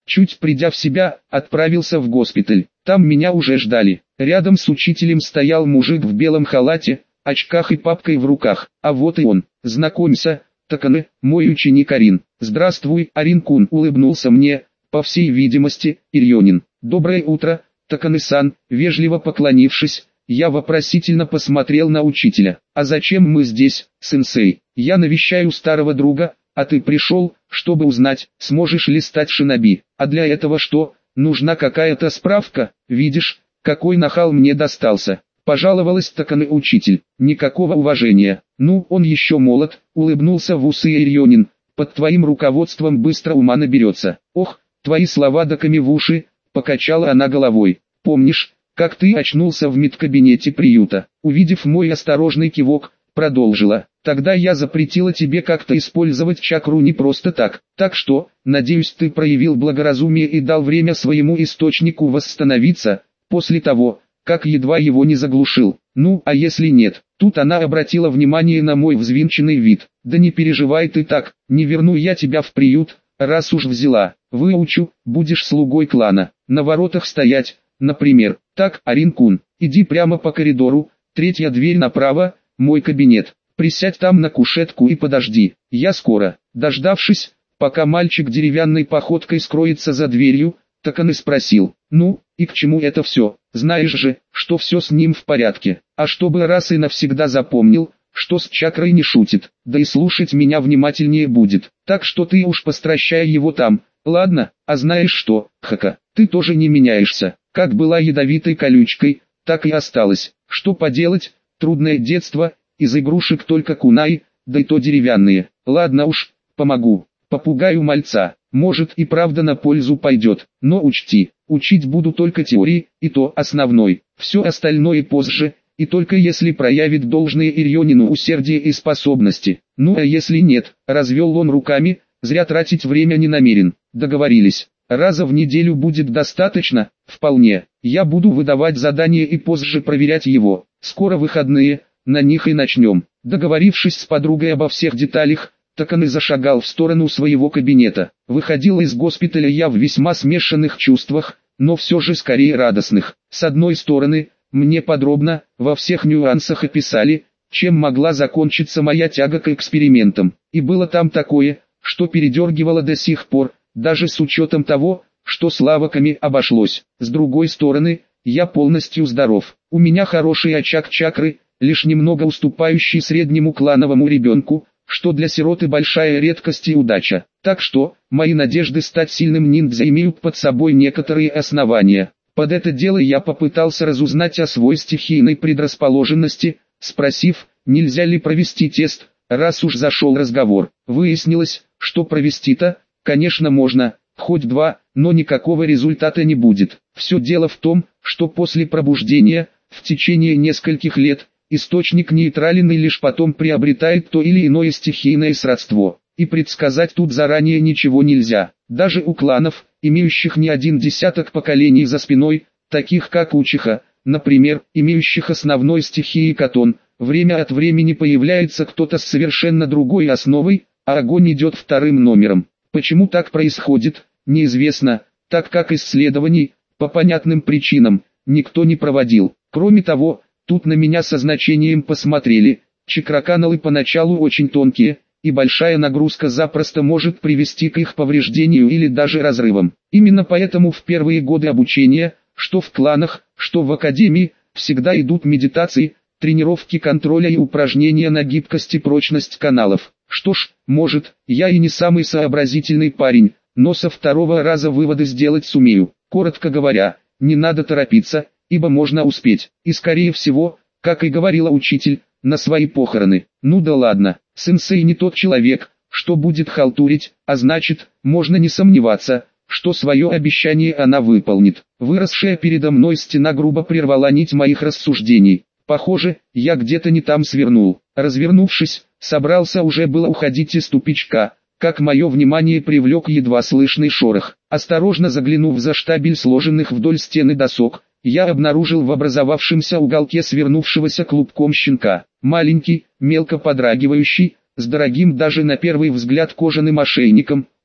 Чуть придя в себя, отправился в госпиталь. Там меня уже ждали. Рядом с учителем стоял мужик в белом халате, очках и папкой в руках. А вот и он. Знакомься, Такане, мой ученик Арин. Здравствуй, Арин-кун, улыбнулся мне, по всей видимости, Ирьонин. Доброе утро, Такане-сан, вежливо поклонившись, я вопросительно посмотрел на учителя. А зачем мы здесь, сенсей? Я навещаю старого друга, а ты пришел, чтобы узнать, сможешь ли стать шиноби. А для этого что? Нужна какая-то справка, видишь, какой нахал мне достался. Пожаловалась Такане учитель. Никакого уважения. Ну, он еще молод, улыбнулся в усы Ирьонин. Под твоим руководством быстро ума наберется. Ох, твои слова доками в уши, покачала она головой. Помнишь, как ты очнулся в медкабинете приюта? Увидев мой осторожный кивок, продолжила. Тогда я запретила тебе как-то использовать чакру не просто так. Так что, надеюсь, ты проявил благоразумие и дал время своему источнику восстановиться, после того, как едва его не заглушил. Ну, а если нет? Тут она обратила внимание на мой взвинченный вид. Да не переживай ты так, не верну я тебя в приют, раз уж взяла. Выучу, будешь слугой клана. На воротах стоять, например. Так, Арин-кун, иди прямо по коридору, 3-я дверь направо, мой кабинет. Присядь там на кушетку и подожди, я скоро. Дождавшись, пока мальчик деревянной походкой скроется за дверью, Такане спросил, ну, и к чему это все? Знаешь же, что все с ним в порядке. А чтобы раз и навсегда запомнил, что с чакрой не шутит, да и слушать меня внимательнее будет. Так что ты уж постращай его там, ладно? А знаешь что, Хака, ты тоже не меняешься. Как была ядовитой колючкой, так и осталась. Что поделать, трудное детство, из игрушек только кунай, да и то деревянные. Ладно уж, помогу. Попугаю мальца, может и правда на пользу пойдет. Но учти, учить буду только теории, и то основной. Все остальное позже, и только если проявит должное Ирьонину усердие и способности. Ну а если нет, развел он руками, зря тратить время не намерен. Договорились. Раза в неделю будет достаточно? Вполне. Я буду выдавать задание и позже проверять его. Скоро выходные, на них и начнем. Договорившись с подругой обо всех деталях, Такане зашагал в сторону своего кабинета. Выходил из госпиталя я в весьма смешанных чувствах, но все же скорее радостных. С одной стороны, мне подробно, во всех нюансах описали, чем могла закончиться моя тяга к экспериментам. И было там такое, что передергивало до сих пор, даже с учетом того, что с лавоками обошлось. С другой стороны, я полностью здоров. У меня хороший очаг чакры, лишь немного уступающий среднему клановому ребенку, что для сироты большая редкость и удача. Так что, мои надежды стать сильным ниндзя имеют под собой некоторые основания. Под это дело я попытался разузнать о своей стихийной предрасположенности, спросив, нельзя ли провести тест, раз уж зашел разговор. Выяснилось, что провести-то, конечно можно, хоть 2, но никакого результата не будет. Все дело в том, что после пробуждения, в течение нескольких лет, источник нейтрален и лишь потом приобретает то или иное стихийное сродство. И предсказать тут заранее ничего нельзя. Даже у кланов, имеющих не один десяток поколений за спиной, таких как Учиха, например, имеющих основной стихией Катон, время от времени появляется кто-то с совершенно другой основой, а огонь идет вторым номером. Почему так происходит, неизвестно, так как исследований, по понятным причинам, никто не проводил. Кроме того, тут на меня со значением посмотрели, чакроканалы поначалу очень тонкие, и большая нагрузка запросто может привести к их повреждению или даже разрывам. Именно поэтому в первые годы обучения, что в кланах, что в академии, всегда идут медитации, тренировки контроля и упражнения на гибкость и прочность каналов. Что ж, может, я и не самый сообразительный парень, но со второго раза выводы сделать сумею. Коротко говоря, не надо торопиться, ибо можно успеть. И скорее всего, как и говорила учитель, на свои похороны. Ну да ладно, сенсей не тот человек, что будет халтурить, а значит, можно не сомневаться, что свое обещание она выполнит. Выросшая передо мной стена грубо прервала нить моих рассуждений. Похоже, я где-то не там свернул. Развернувшись, собрался уже было уходить из тупичка, как мое внимание привлек едва слышный шорох. Осторожно заглянув за штабель сложенных вдоль стены досок, я обнаружил в образовавшемся уголке свернувшегося клубком щенка. Маленький, мелко подрагивающий, с дорогим даже на первый взгляд кожаным ошейником,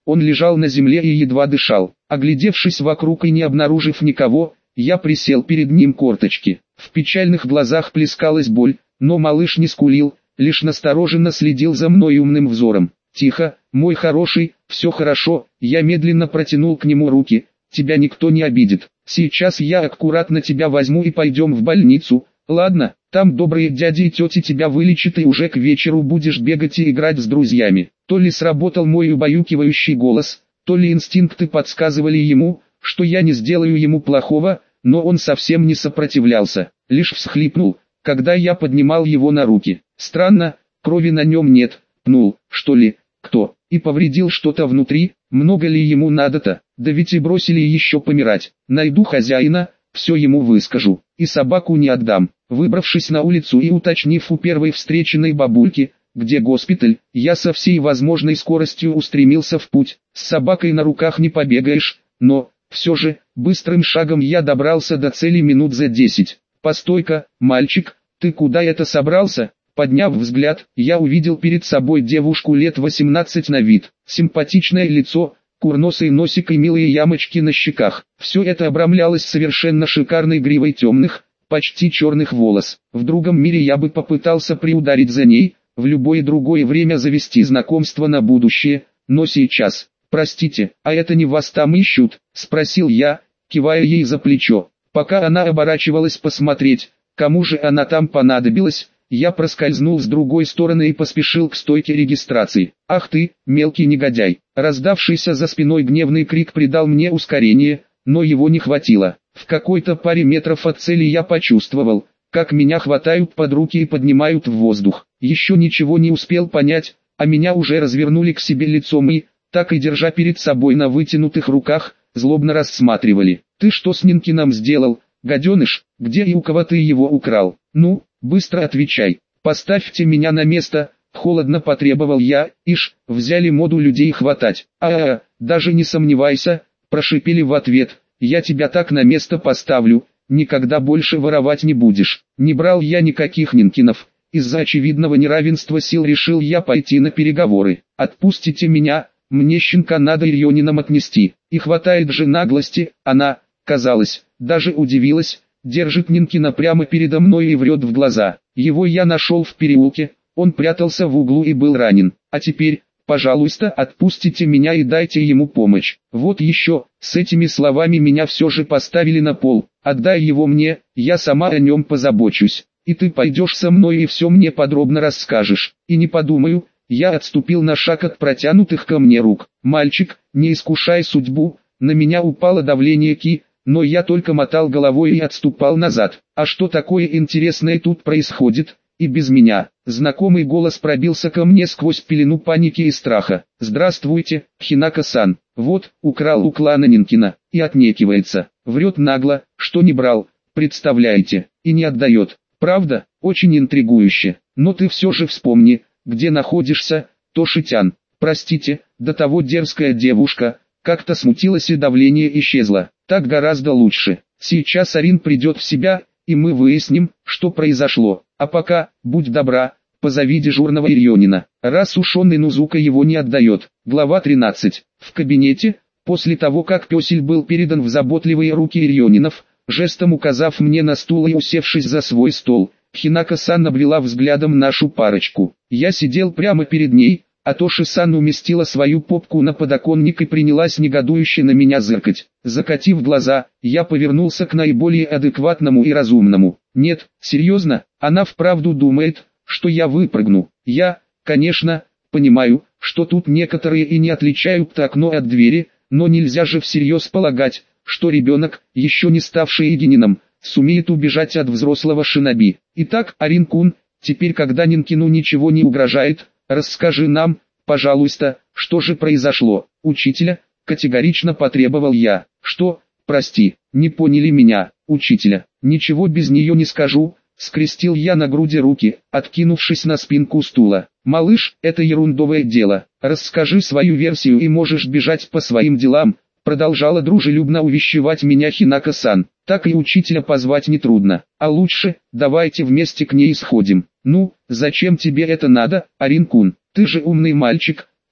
Он лежал на земле и едва дышал. Оглядевшись вокруг и не обнаружив никого, я присел перед ним корточки. В печальных глазах плескалась боль, но малыш не скулил, лишь настороженно следил за мной умным взором. «Тихо, мой хороший, все хорошо», я медленно протянул к нему руки. «Тебя никто не обидит. Сейчас я аккуратно тебя возьму и пойдем в больницу, ладно? Там добрые дяди и тети тебя вылечат и уже к вечеру будешь бегать и играть с друзьями». То ли сработал мой убаюкивающий голос, то ли инстинкты подсказывали ему, что я не сделаю ему плохого, но он совсем не сопротивлялся, лишь всхлипнул, когда я поднимал его на руки. Странно, крови на нем нет, пнул, что ли, кто, и повредил что-то внутри, много ли ему надо-то, да ведь и бросили еще помирать. Найду хозяина, все ему выскажу, и собаку не отдам. Выбравшись на улицу и уточнив у первой встреченной бабульки, где госпиталь, я со всей возможной скоростью устремился в путь. С собакой на руках не побегаешь, но, все же, быстрым шагом я добрался до цели минут за 10. «Постой-ка, мальчик, ты куда это собрался?» Подняв взгляд, я увидел перед собой девушку лет 18 на вид. Симпатичное лицо, курносый носик и милые ямочки на щеках. Все это обрамлялось совершенно шикарной гривой темных, почти черных волос. В другом мире я бы попытался приударить за ней, в любое другое время завести знакомство на будущее, но сейчас... «Простите, а это не вас там ищут?» – спросил я, кивая ей за плечо. Пока она оборачивалась посмотреть, кому же она там понадобилась, я проскользнул с другой стороны и поспешил к стойке регистрации. «Ах ты, мелкий негодяй!» Раздавшийся за спиной гневный крик придал мне ускорение, но его не хватило. В какой-то паре метров от цели я почувствовал, как меня хватают под руки и поднимают в воздух. Еще ничего не успел понять, а меня уже развернули к себе лицом и, так и держа перед собой на вытянутых руках, злобно рассматривали. «Ты что с Нинкиным сделал, гаденыш? Где и у кого ты его украл? Ну, быстро отвечай. Поставьте меня на место», — холодно потребовал я. «Ишь, взяли моду людей хватать». Даже не сомневайся», — прошипели в ответ. «Я тебя так на место поставлю, никогда больше воровать не будешь». Не брал я никаких Нинкинов. Из-за очевидного неравенства сил решил я пойти на переговоры. «Отпустите меня, мне щенка надо Ирионином отнести». И хватает же наглости, она, казалось, даже удивилась, держит Нинкина прямо передо мной и врет в глаза. Его я нашел в переулке, он прятался в углу и был ранен. А теперь, пожалуйста, отпустите меня и дайте ему помощь. Вот еще, с этими словами меня все же поставили на пол. «Отдай его мне, я сама о нем позабочусь. И ты пойдешь со мной и все мне подробно расскажешь». И не подумаю, я отступил на шаг от протянутых ко мне рук. «Мальчик, не искушай судьбу», на меня упало давление ки, но я только мотал головой и отступал назад. «А что такое интересное тут происходит?» И без меня. Знакомый голос пробился ко мне сквозь пелену паники и страха. «Здравствуйте, Хинако-сан. Вот, украл у клана Нинкина». И отнекивается. Врет нагло, что не брал, представляете, и не отдает. Правда, очень интригующе. Но ты все же вспомни, где находишься, Тошитян. Простите, до того дерзкая девушка, как-то смутилась и давление исчезло. Так гораздо лучше. Сейчас Арин придет в себя, и мы выясним, что произошло. А пока, будь добра, позови дежурного Ирионина, раз уж он Инузука его не отдает». Глава 13. В кабинете, после того как песель был передан в заботливые руки Ирионинов, жестом указав мне на стул и усевшись за свой стол, Хинако-сан обвела взглядом нашу парочку. Я сидел прямо перед ней, а Тоши-сан уместила свою попку на подоконник и принялась негодующе на меня зыркать. Закатив глаза, я повернулся к наиболее адекватному и разумному. «Нет, серьезно, она вправду думает, что я выпрыгну. Я, конечно, понимаю, что тут некоторые и не отличают окно от двери, но нельзя же всерьез полагать, что ребенок, еще не ставший Игинином, сумеет убежать от взрослого шиноби. Итак, Арин-кун, теперь когда Нинкину ничего не угрожает, расскажи нам, пожалуйста, что же произошло». «Учителя», категорично потребовал я. «Что, прости, не поняли меня, учителя, ничего без нее не скажу», скрестил я на груди руки, откинувшись на спинку стула. «Малыш, это ерундовое дело, расскажи свою версию и можешь бежать по своим делам», продолжала дружелюбно увещевать меня Хинако-сан. «Так и учителя позвать нетрудно, а лучше, давайте вместе к ней сходим». «Ну, зачем тебе это надо, Арин-кун? Ты же умный мальчик,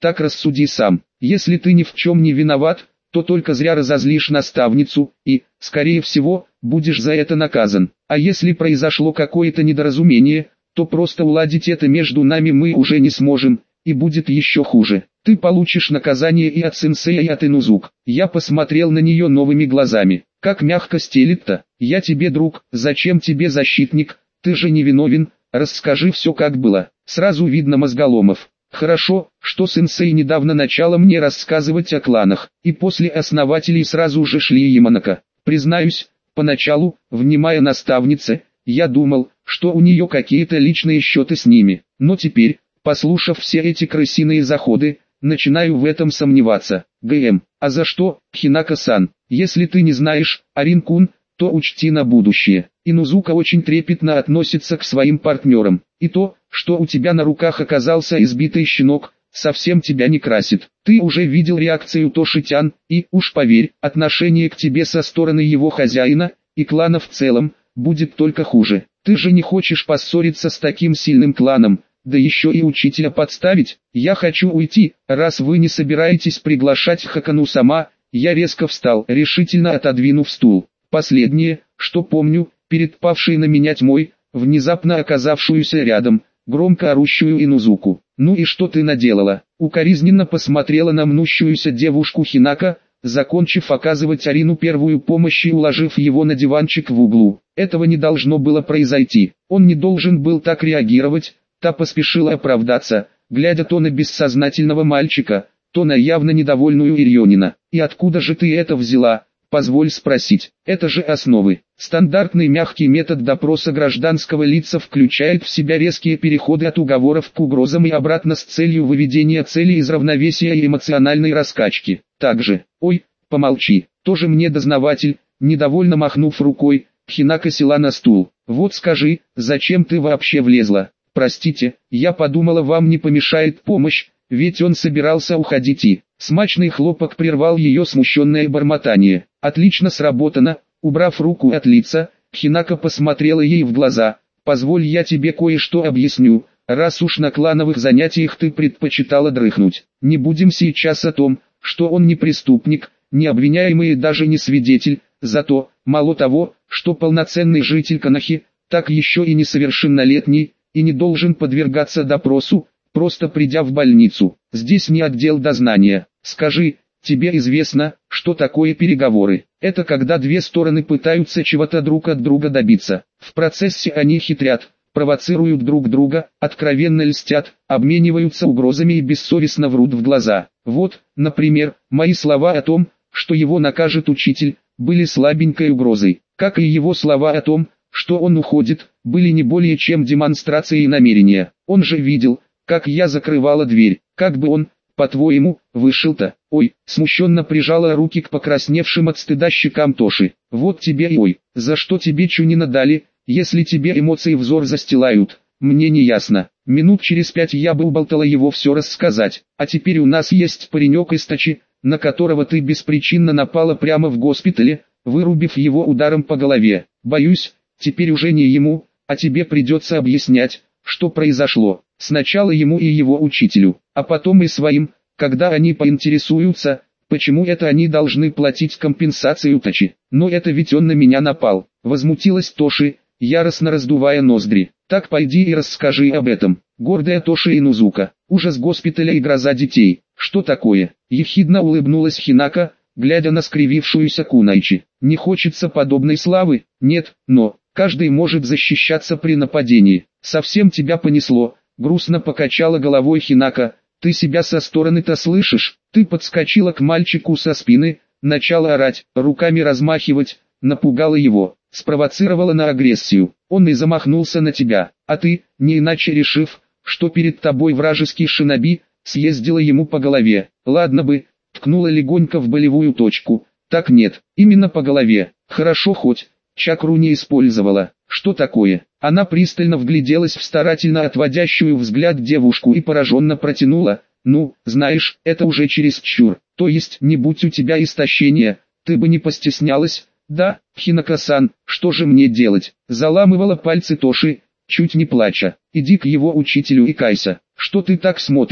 Так рассуди сам. Если ты ни в чем не виноват, то только зря разозлишь наставницу, и, скорее всего, будешь за это наказан. А если произошло какое-то недоразумение, то просто уладить это между нами мы уже не сможем, и будет еще хуже. Ты получишь наказание и от сенсея, и от Инузуки. Я посмотрел на нее новыми глазами. Как мягко стелит-то. Я тебе друг, зачем тебе защитник, ты же не виновен, расскажи все как было. Сразу видно мозголомов. Хорошо, что сенсей недавно начала мне рассказывать о кланах, и после основателей сразу же шли Яманака. Признаюсь, поначалу, внимая наставнице, я думал, что у нее какие-то личные счеты с ними, но теперь, послушав все эти крысиные заходы, начинаю в этом сомневаться. ГМ, а за что, Хинака-сан? Если ты не знаешь, Арин-кун, то учти на будущее. Инузука очень трепетно относится к своим партнерам, и то, что у тебя на руках оказался избитый щенок, совсем тебя не красит. Ты уже видел реакцию Тоши-тян, и, уж поверь, отношение к тебе со стороны его хозяина, и клана в целом, будет только хуже. Ты же не хочешь поссориться с таким сильным кланом, да еще и учителя подставить. Я хочу уйти, раз вы не собираетесь приглашать Хакану сама. Я резко встал, решительно отодвинув стул. Последнее, что помню, перед павшей на меня тьмой, внезапно оказавшуюся рядом, громко орущую Инузуку. «Ну и что ты наделала?» Укоризненно посмотрела на мнущуюся девушку Хинака, закончив оказывать Арину первую помощь и уложив его на диванчик в углу. Этого не должно было произойти. Он не должен был так реагировать. Та поспешила оправдаться, глядя то на бессознательного мальчика, то на явно недовольную Ирионина. «И откуда же ты это взяла? Позволь спросить, это же основы». Стандартный мягкий метод допроса гражданского лица включает в себя резкие переходы от уговоров к угрозам и обратно с целью выведения цели из равновесия и эмоциональной раскачки. Также, ой, помолчи, тоже мне дознаватель, недовольно махнув рукой, Хинака села на стул. «Вот скажи, зачем ты вообще влезла?» «Простите, я подумала, вам не помешает помощь, ведь он собирался уходить и...» Смачный хлопок прервал ее смущенное бормотание. «Отлично сработано». Убрав руку от лица, Хинака посмотрела ей в глаза. «Позволь, я тебе кое-что объясню, раз уж на клановых занятиях ты предпочитала дрыхнуть. Не будем сейчас о том, что он не преступник, не обвиняемый и даже не свидетель, зато, мало того, что полноценный житель Канахи, так еще и несовершеннолетний, и не должен подвергаться допросу, просто придя в больницу. Здесь не отдел дознания. Скажи, тебе известно, что такое переговоры? Это когда две стороны пытаются чего-то друг от друга добиться. В процессе они хитрят, провоцируют друг друга, откровенно льстят, обмениваются угрозами и бессовестно врут в глаза. Вот, например, мои слова о том, что его накажет учитель, были слабенькой угрозой, как и его слова о том, что он уходит, были не более чем демонстрацией намерения. Он же видел, как я закрывала дверь, как бы он, по-твоему, вышел-то? Ой, смущенно прижала руки к покрасневшим от стыда щекам Тоши. Вот тебе и ой, за что тебе чунина дали, если тебе эмоции взор застилают, мне не ясно. Минут через 5 я бы уболтала его все рассказать, а теперь у нас есть паренек из Точи, на которого ты беспричинно напала прямо в госпитале, вырубив его ударом по голове. Боюсь, теперь уже не ему, а тебе придется объяснять, что произошло. Сначала ему и его учителю, а потом и своим, когда они поинтересуются, почему это они должны платить компенсацию Точи. Но это ведь он на меня напал. Возмутилась Тоши, яростно раздувая ноздри. Так пойди и расскажи об этом. Гордая Тоши Инузука. Ужас госпиталя и гроза детей. Что такое? Ехидно улыбнулась Хинака, глядя на скривившуюся Кунайчи. Не хочется подобной славы? Нет, но каждый может защищаться при нападении. Совсем тебя понесло. Грустно покачала головой Хинака. Ты себя со стороны-то слышишь? Ты подскочила к мальчику со спины, начала орать, руками размахивать, напугала его, спровоцировала на агрессию. Он и замахнулся на тебя, а ты, не иначе решив, что перед тобой вражеский шиноби, съездила ему по голове. Ладно бы, ткнула легонько в болевую точку. Так нет, именно по голове. Хорошо хоть чакру не использовала. Что такое? Она пристально вгляделась в старательно отводящую взгляд девушку и пораженно протянула. Ну, знаешь, это уже чересчур. То есть, не будь у тебя истощения, ты бы не постеснялась? Да, Хинака-сан, что же мне делать? Заламывала пальцы Тоши, чуть не плача. Иди к его учителю и кайся. Что ты так смотришь?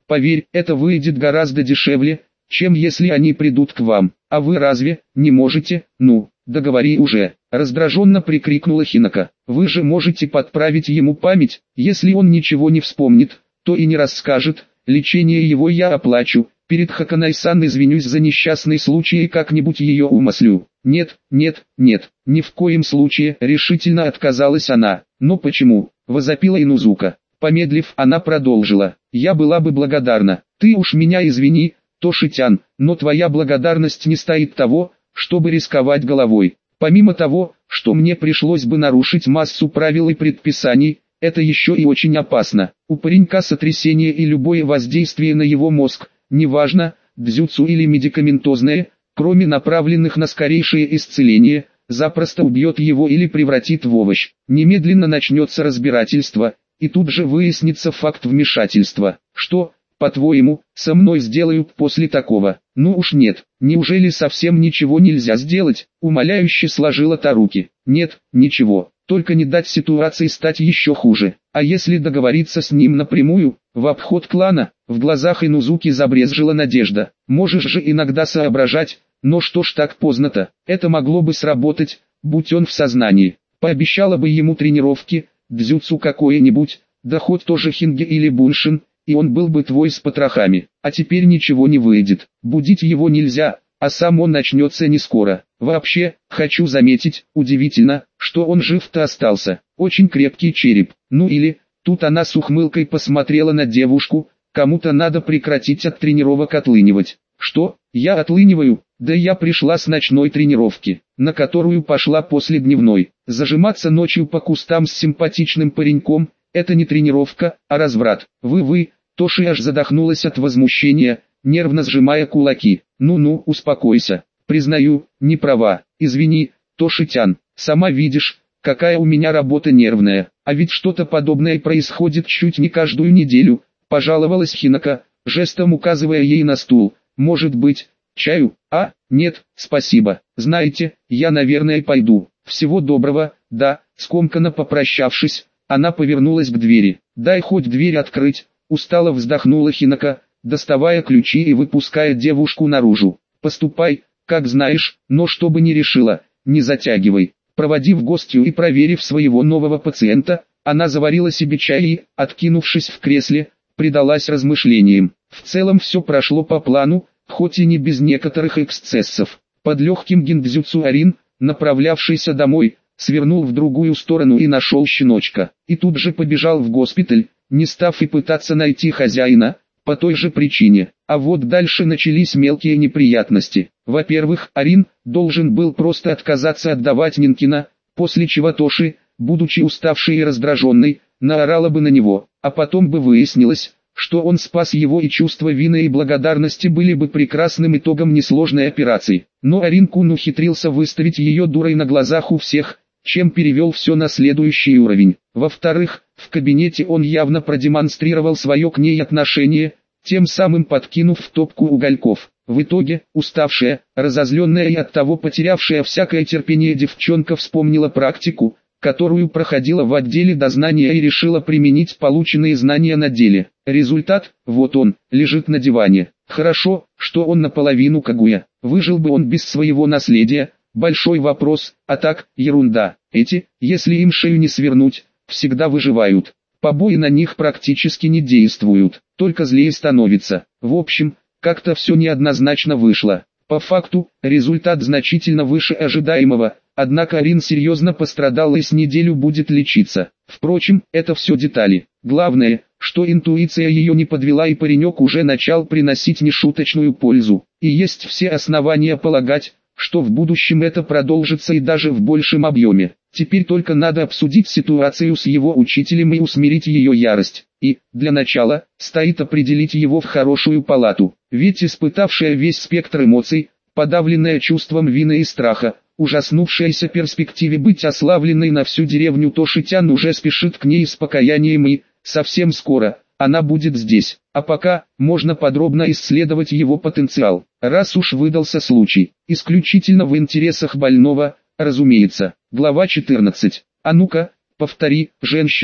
Поверь, это выйдет гораздо дешевле, чем если они придут к вам. А вы разве не можете? Ну, договори уже. Раздраженно прикрикнула Хинока. Вы же можете подправить ему память, если он ничего не вспомнит, то и не расскажет. Лечение его я оплачу. Перед Хаканай-сан извинюсь за несчастный случай и как-нибудь ее умаслю. Нет, нет, нет, ни в коем случае, решительно отказалась она. Но почему? Возопила Инузука. Помедлив, она продолжила. Я была бы благодарна. Ты уж меня извини, Тоши-тян, но твоя благодарность не стоит того, чтобы рисковать головой. Помимо того, что мне пришлось бы нарушить массу правил и предписаний, это еще и очень опасно. У паренька сотрясение и любое воздействие на его мозг, неважно, дзюцу или медикаментозное, кроме направленных на скорейшее исцеление, запросто убьет его или превратит в овощ. Немедленно начнется разбирательство, и тут же выяснится факт вмешательства. Что, по-твоему, со мной сделают после такого? Ну уж нет, неужели совсем ничего нельзя сделать? Умоляюще сложила та руки. Нет, ничего, только не дать ситуации стать еще хуже. А если договориться с ним напрямую, в обход клана? В глазах Инузуки забрезжила надежда. Можешь же иногда соображать, но что ж так поздно-то? Это могло бы сработать, будь он в сознании. Пообещала бы ему тренировки, дзюцу какое-нибудь, да хоть тоже хинги или буншин, и он был бы твой с потрохами. А теперь ничего не выйдет. Будить его нельзя, а сам он начнется не скоро. Вообще, хочу заметить, удивительно, что он жив-то остался. Очень крепкий череп. Ну или, тут она с ухмылкой посмотрела на девушку, кому-то надо прекратить от тренировок отлынивать. Что, я отлыниваю? Да я пришла с ночной тренировки, на которую пошла после дневной. Зажиматься ночью по кустам с симпатичным пареньком – это не тренировка, а разврат. Вы, Тоши аж задохнулась от возмущения, нервно сжимая кулаки. Ну, успокойся. Признаю, не права. Извини, Тоши-тян, сама видишь, какая у меня работа нервная. А ведь что-то подобное происходит чуть не каждую неделю, пожаловалась Хинока, жестом указывая ей на стул. Может быть, чаю? А, нет, спасибо. Знаете, я, наверное, пойду. Всего доброго. Да, скомканно попрощавшись, она повернулась к двери. Дай хоть дверь открыть, устало вздохнула Хинока, доставая ключи и выпуская девушку наружу. Поступай, как знаешь, но что бы ни решила, не затягивай. Проводив гостью и проверив своего нового пациента, она заварила себе чай и, откинувшись в кресле, предалась размышлениям. В целом все прошло по плану, хоть и не без некоторых эксцессов. Под легким гиндзюцу Арин, направлявшийся домой, свернул в другую сторону и нашел щеночка. И тут же побежал в госпиталь, не став и пытаться найти хозяина, по той же причине. А вот дальше начались мелкие неприятности. Во-первых, Арин должен был просто отказаться отдавать Нинкина, после чего Тоши, будучи уставший и раздраженный, наорала бы на него, а потом бы выяснилось, что он спас его и чувство вины и благодарности были бы прекрасным итогом несложной операции. Но Арин-кун ухитрился выставить ее дурой на глазах у всех, чем перевел все на следующий уровень. Во-вторых, в кабинете он явно продемонстрировал свое к ней отношение, тем самым подкинув в топку угольков. В итоге, уставшая, разозленная и оттого потерявшая всякое терпение девчонка вспомнила практику, которую проходила в отделе дознания и решила применить полученные знания на деле. Результат, вот он, лежит на диване. Хорошо, что он наполовину Кагуя. Выжил бы он без своего наследия, большой вопрос, а так, ерунда. Эти, если им шею не свернуть, всегда выживают. Побои на них практически не действуют, только злее становится. В общем, как-то все неоднозначно вышло. По факту, результат значительно выше ожидаемого, однако Арин серьезно пострадал и с неделю будет лечиться. Впрочем, это все детали. Главное, что интуиция ее не подвела и паренек уже начал приносить нешуточную пользу. И есть все основания полагать, что в будущем это продолжится и даже в большем объеме. Теперь только надо обсудить ситуацию с его учителем и усмирить ее ярость. И, для начала, стоит определить его в хорошую палату. Ведь испытавшая весь спектр эмоций, подавленная чувством вины и страха, ужаснувшаяся перспективе быть ославленной на всю деревню Тоши-тян уже спешит к ней с покаянием и, совсем скоро, она будет здесь. А пока, можно подробно исследовать его потенциал. Раз уж выдался случай, исключительно в интересах больного, разумеется. Глава 14. А ну-ка, повтори, женщина,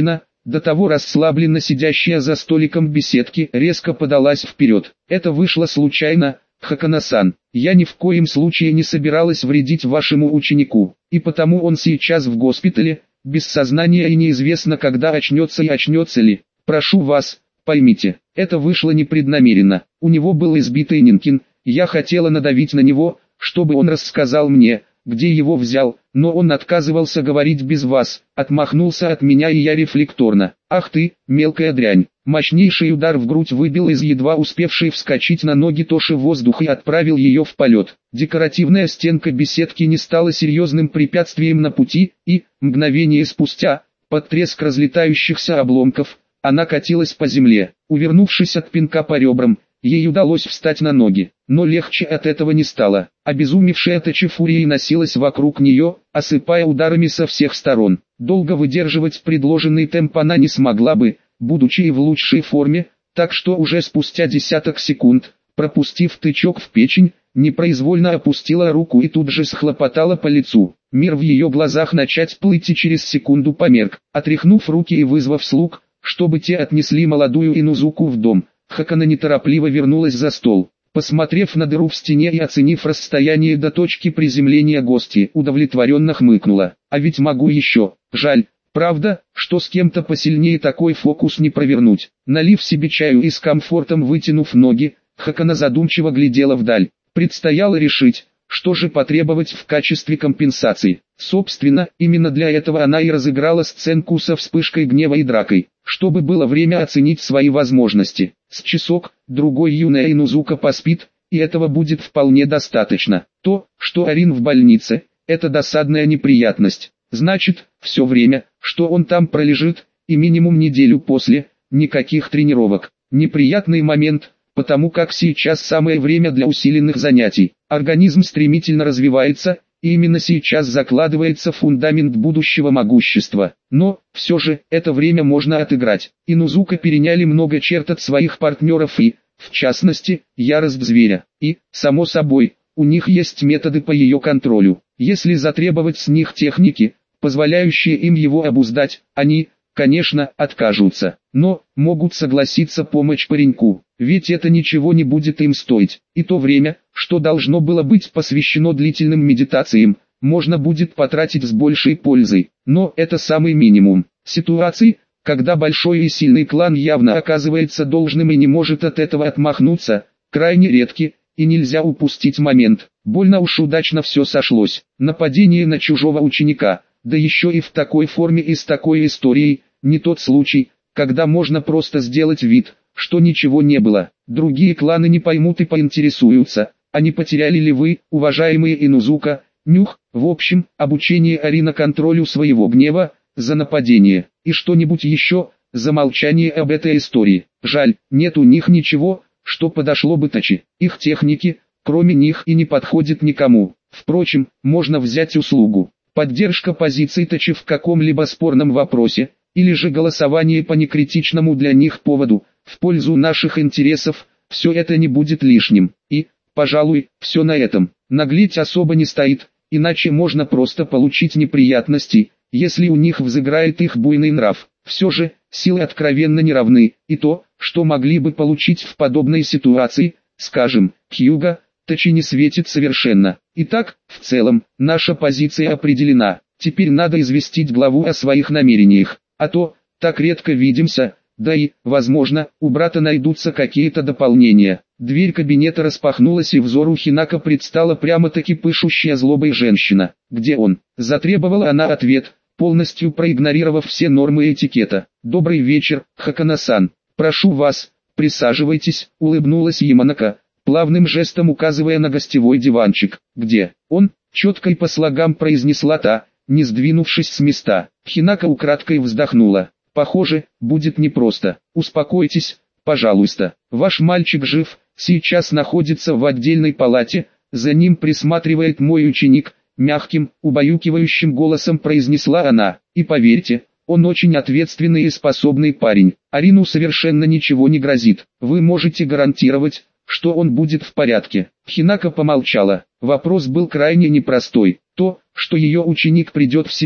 до того расслабленно сидящая за столиком беседки, резко подалась вперед. Это вышло случайно, Хакана-сан. Я ни в коем случае не собиралась вредить вашему ученику, и потому он сейчас в госпитале, без сознания и неизвестно когда очнется и очнется ли. Прошу вас, поймите, это вышло непреднамеренно. У него был избитый Нинкин, я хотела надавить на него, чтобы он рассказал мне, где его взял, но он отказывался говорить без вас, отмахнулся от меня и я рефлекторно. Ах ты, мелкая дрянь. Мощнейший удар в грудь выбил из едва успевшей вскочить на ноги Тоши воздух и отправил ее в полет. Декоративная стенка беседки не стала серьезным препятствием на пути, и, мгновение спустя, под треск разлетающихся обломков, она катилась по земле. Увернувшись от пинка по ребрам, ей удалось встать на ноги, но легче от этого не стало. Обезумевшая Тачи фурией носилась вокруг нее, осыпая ударами со всех сторон. Долго выдерживать предложенный темп она не смогла бы, будучи и в лучшей форме, так что уже спустя десяток секунд, пропустив тычок в печень, непроизвольно опустила руку и тут же схлопотала по лицу. Мир в ее глазах начать плыть и через секунду померк. Отряхнув руки и вызвав слуг, чтобы те отнесли молодую Инузуку в дом, Хакана неторопливо вернулась за стол. Посмотрев на дыру в стене и оценив расстояние до точки приземления гостьи, удовлетворенно хмыкнула. А ведь могу еще. Жаль, правда, что с кем-то посильнее такой фокус не провернуть. Налив себе чаю и с комфортом вытянув ноги, Хакана задумчиво глядела вдаль. Предстояло решить, что же потребовать в качестве компенсации. Собственно, именно для этого она и разыграла сценку со вспышкой гнева и дракой, чтобы было время оценить свои возможности. С часок, другой юная Инузука поспит, и этого будет вполне достаточно. То, что Арин в больнице, это досадная неприятность. Значит, все время, что он там пролежит, и минимум неделю после, никаких тренировок. Неприятный момент, потому как сейчас самое время для усиленных занятий. Организм стремительно развивается, и именно сейчас закладывается фундамент будущего могущества. Но, все же, это время можно отыграть. Инузука переняли много черт от своих партнеров и, в частности, ярость зверя. И, само собой, у них есть методы по ее контролю. Если затребовать с них техники, позволяющие им его обуздать, они, конечно, откажутся. Но, могут согласиться помочь пареньку, ведь это ничего не будет им стоить. И то время, что должно было быть посвящено длительным медитациям, можно будет потратить с большей пользой. Но это самый минимум. Ситуации, когда большой и сильный клан явно оказывается должным и не может от этого отмахнуться, крайне редки, и нельзя упустить момент. Больно уж удачно все сошлось. Нападение на чужого ученика, да еще и в такой форме и с такой историей, не тот случай, когда можно просто сделать вид, что ничего не было. Другие кланы не поймут и поинтересуются, а не потеряли ли вы, уважаемые Инузука, нюх, в общем, обучение Арина контролю своего гнева, за нападение, и что-нибудь еще, за молчание об этой истории. Жаль, нет у них ничего, что подошло бы Тачи. Их техники, кроме них и не подходит никому. Впрочем, можно взять услугу. Поддержка позиций Тачи в каком-либо спорном вопросе, или же голосование по некритичному для них поводу, в пользу наших интересов, все это не будет лишним. И, пожалуй, все на этом. Наглеть особо не стоит, иначе можно просто получить неприятности, если у них взыграет их буйный нрав. Все же, силы откровенно не равны, и то, что могли бы получить в подобной ситуации, скажем, Хьюга, Тачи не светит совершенно. Итак, в целом, наша позиция определена. Теперь надо известить главу о своих намерениях. А то, так редко видимся, да и, возможно, у брата найдутся какие-то дополнения. Дверь кабинета распахнулась и взору Хинако предстала прямо-таки пышущая злобой женщина. «Где он?» – затребовала она ответ, полностью проигнорировав все нормы этикета. «Добрый вечер, Хакана-сан. Прошу вас, присаживайтесь», – улыбнулась Яманака, плавным жестом указывая на гостевой диванчик. «Где он?» – четко и по слогам произнесла та, не сдвинувшись с места. Хинако украдкой вздохнула. «Похоже, будет непросто. Успокойтесь, пожалуйста. Ваш мальчик жив, сейчас находится в отдельной палате, за ним присматривает мой ученик», мягким, убаюкивающим голосом произнесла она. «И поверьте, он очень ответственный и способный парень. Арину совершенно ничего не грозит. Вы можете гарантировать, что он будет в порядке». Хинако помолчала. Вопрос был крайне непростой. То, что ее ученик придет в себя,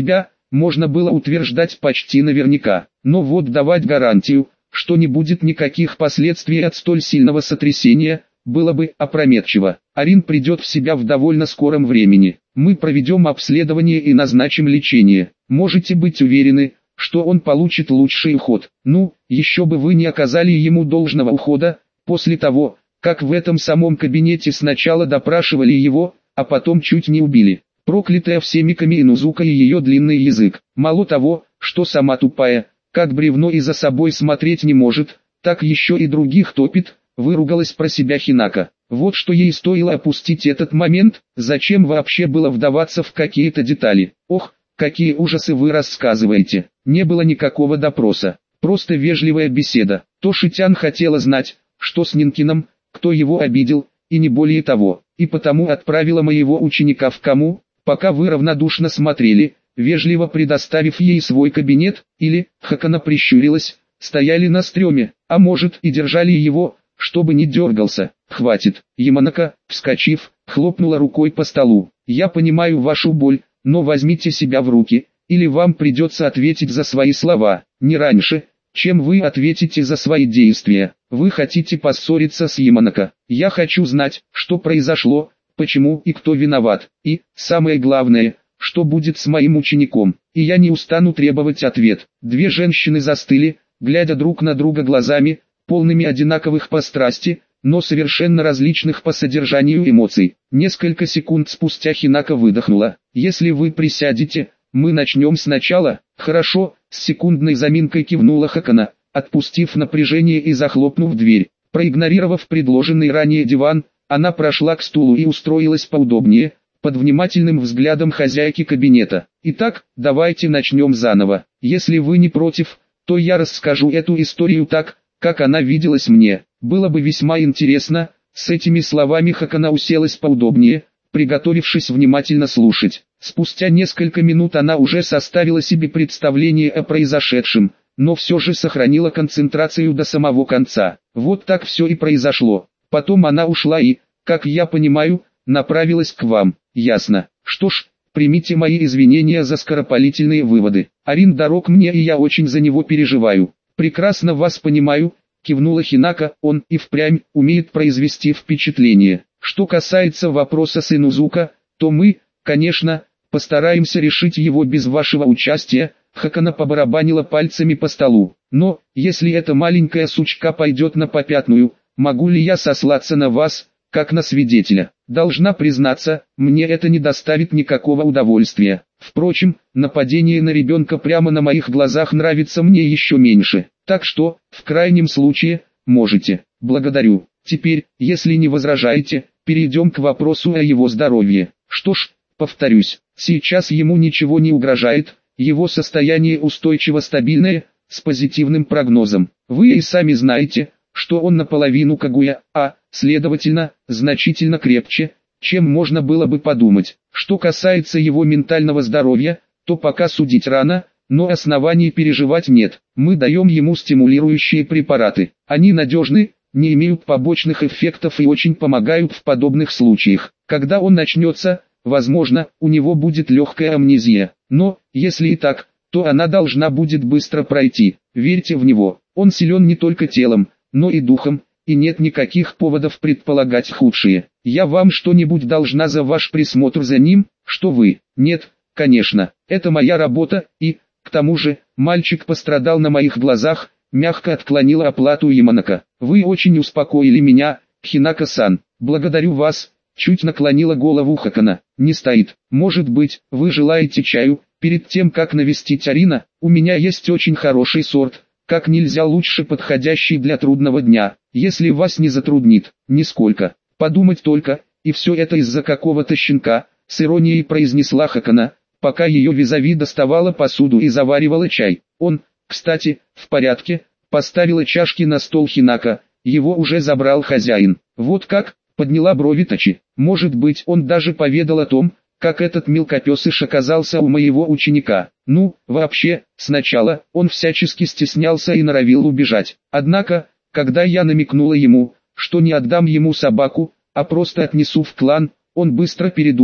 можно было утверждать почти наверняка. Но вот давать гарантию, что не будет никаких последствий от столь сильного сотрясения, было бы опрометчиво. Арин придет в себя в довольно скором времени. Мы проведем обследование и назначим лечение. Можете быть уверены, что он получит лучший уход. Ну, еще бы вы не оказали ему должного ухода, после того, как в этом самом кабинете сначала допрашивали его, а потом чуть не убили. Проклятая всеми Камиинузука и ее длинный язык. Мало того, что сама тупая, как бревно и за собой смотреть не может, так еще и других топит, выругалась про себя Хинака. Вот что ей стоило опустить этот момент, зачем вообще было вдаваться в какие-то детали. Ох, какие ужасы вы рассказываете. Не было никакого допроса, просто вежливая беседа. Тоши-тян хотела знать, что с Нинкином, кто его обидел, и не более того, и потому отправила моего ученика в Каму, пока вы равнодушно смотрели, вежливо предоставив ей свой кабинет, или, Хакана прищурилась, стояли на стреме, а может и держали его, чтобы не дергался. Хватит. Яманака, вскочив, хлопнула рукой по столу. Я понимаю вашу боль, но возьмите себя в руки, или вам придется ответить за свои слова, не раньше, чем вы ответите за свои действия. Вы хотите поссориться с Яманака. Я хочу знать, что произошло, почему и кто виноват. И, самое главное, что будет с моим учеником. И я не устану требовать ответ. Две женщины застыли, глядя друг на друга глазами, полными одинаковых по страсти, но совершенно различных по содержанию эмоций. Несколько секунд спустя Хинака выдохнула. «Если вы присядете, мы начнем сначала». «Хорошо», с секундной заминкой кивнула Хакана, отпустив напряжение и захлопнув дверь. Проигнорировав предложенный ранее диван, она прошла к стулу и устроилась поудобнее, под внимательным взглядом хозяйки кабинета. «Итак, давайте начнем заново. Если вы не против, то я расскажу эту историю так, как она виделась мне. Было бы весьма интересно». С этими словами Хакана уселась поудобнее, приготовившись внимательно слушать. Спустя несколько минут она уже составила себе представление о произошедшем, но все же сохранила концентрацию до самого конца. Вот так все и произошло. Потом она ушла и, как я понимаю, направилась к вам. Ясно. Что ж, примите мои извинения за скоропалительные выводы. Арин дорог мне и я очень за него переживаю. Прекрасно вас понимаю, кивнула Хинака, он и впрямь умеет произвести впечатление. Что касается вопроса с Инузука, то мы, конечно, постараемся решить его без вашего участия. Хакана побарабанила пальцами по столу. Но, если эта маленькая сучка пойдет на попятную, могу ли я сослаться на вас, как на свидетеля? Должна признаться, мне это не доставит никакого удовольствия. Впрочем, нападение на ребенка прямо на моих глазах нравится мне еще меньше. Так что, в крайнем случае, можете. Благодарю. Теперь, если не возражаете, перейдем к вопросу о его здоровье. Что ж, повторюсь, сейчас ему ничего не угрожает, его состояние устойчиво стабильное, с позитивным прогнозом. Вы и сами знаете, что он наполовину Кагуя, а, следовательно, значительно крепче, чем можно было бы подумать. Что касается его ментального здоровья, то пока судить рано, но оснований переживать нет. Мы даем ему стимулирующие препараты. Они надежны, не имеют побочных эффектов и очень помогают в подобных случаях. Когда он начнется, возможно, у него будет легкая амнезия. Но, если и так, то она должна будет быстро пройти. Верьте в него. Он силен не только телом, но и духом, и нет никаких поводов предполагать худшее. Я вам что-нибудь должна за ваш присмотр за ним, что вы? Нет, конечно, это моя работа, и, к тому же, мальчик пострадал на моих глазах, мягко отклонила оплату Яманака. Вы очень успокоили меня, Хинака-сан. Благодарю вас, чуть наклонила голову Хакана. Не стоит. Может быть, вы желаете чаю? Перед тем как навестить Арина, у меня есть очень хороший сорт, как нельзя лучше подходящий для трудного дня, если вас не затруднит. Нисколько. Подумать только, и все это из-за какого-то щенка, с иронией произнесла Хакана, пока ее визави доставала посуду и заваривала чай. Он, кстати, в порядке, поставила чашки на стол Хинака, его уже забрал хозяин. Вот как, подняла брови Тачи. Может быть, он даже поведал о том, как этот мелкопесыш оказался у моего ученика. Ну, вообще, сначала, он всячески стеснялся и норовил убежать. Однако, когда я намекнула ему, что не отдам ему собаку, а просто отнесу в клан, он быстро передумал,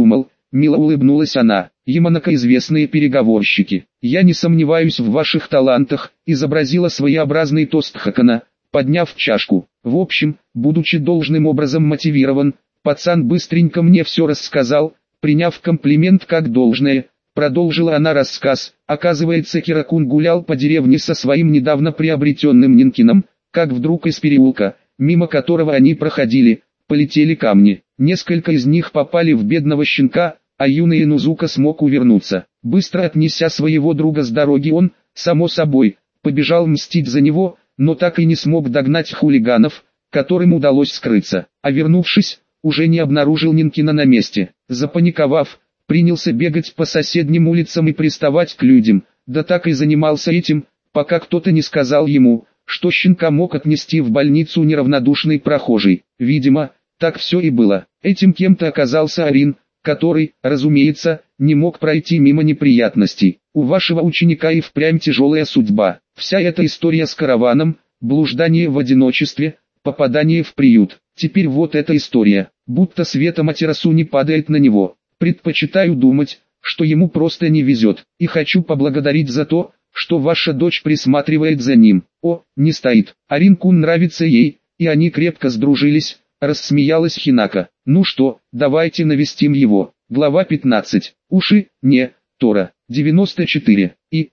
мило улыбнулась она. Яманака известные переговорщики. Я не сомневаюсь в ваших талантах, изобразила своеобразный тост Хакана, подняв чашку. В общем, будучи должным образом мотивирован, пацан быстренько мне все рассказал, приняв комплимент как должное. Продолжила она рассказ. Оказывается, Киракун гулял по деревне со своим недавно приобретенным Нинкином, как вдруг из переулка, мимо которого они проходили, полетели камни. Несколько из них попали в бедного щенка, а юный Инузука смог увернуться. Быстро отнеся своего друга с дороги, он, само собой, побежал мстить за него, но так и не смог догнать хулиганов, которым удалось скрыться. А вернувшись, уже не обнаружил Нинкина на месте. Запаниковав, принялся бегать по соседним улицам и приставать к людям, да так и занимался этим, пока кто-то не сказал ему, что щенка мог отнести в больницу неравнодушный прохожий. Видимо, так все и было. Этим кем-то оказался Арин, который, разумеется, не мог пройти мимо неприятностей. У вашего ученика и впрямь тяжелая судьба. Вся эта история с караваном, блуждание в одиночестве, попадание в приют. Теперь вот эта история, будто света Матерасу не падает на него. Предпочитаю думать, что ему просто не везет, и хочу поблагодарить за то, что ваша дочь присматривает за ним. О, не стоит. Арин-кун нравится ей, и они крепко сдружились, рассмеялась Хинака. Ну что, давайте навестим его. Глава 15. Уши, не, Тора. 94.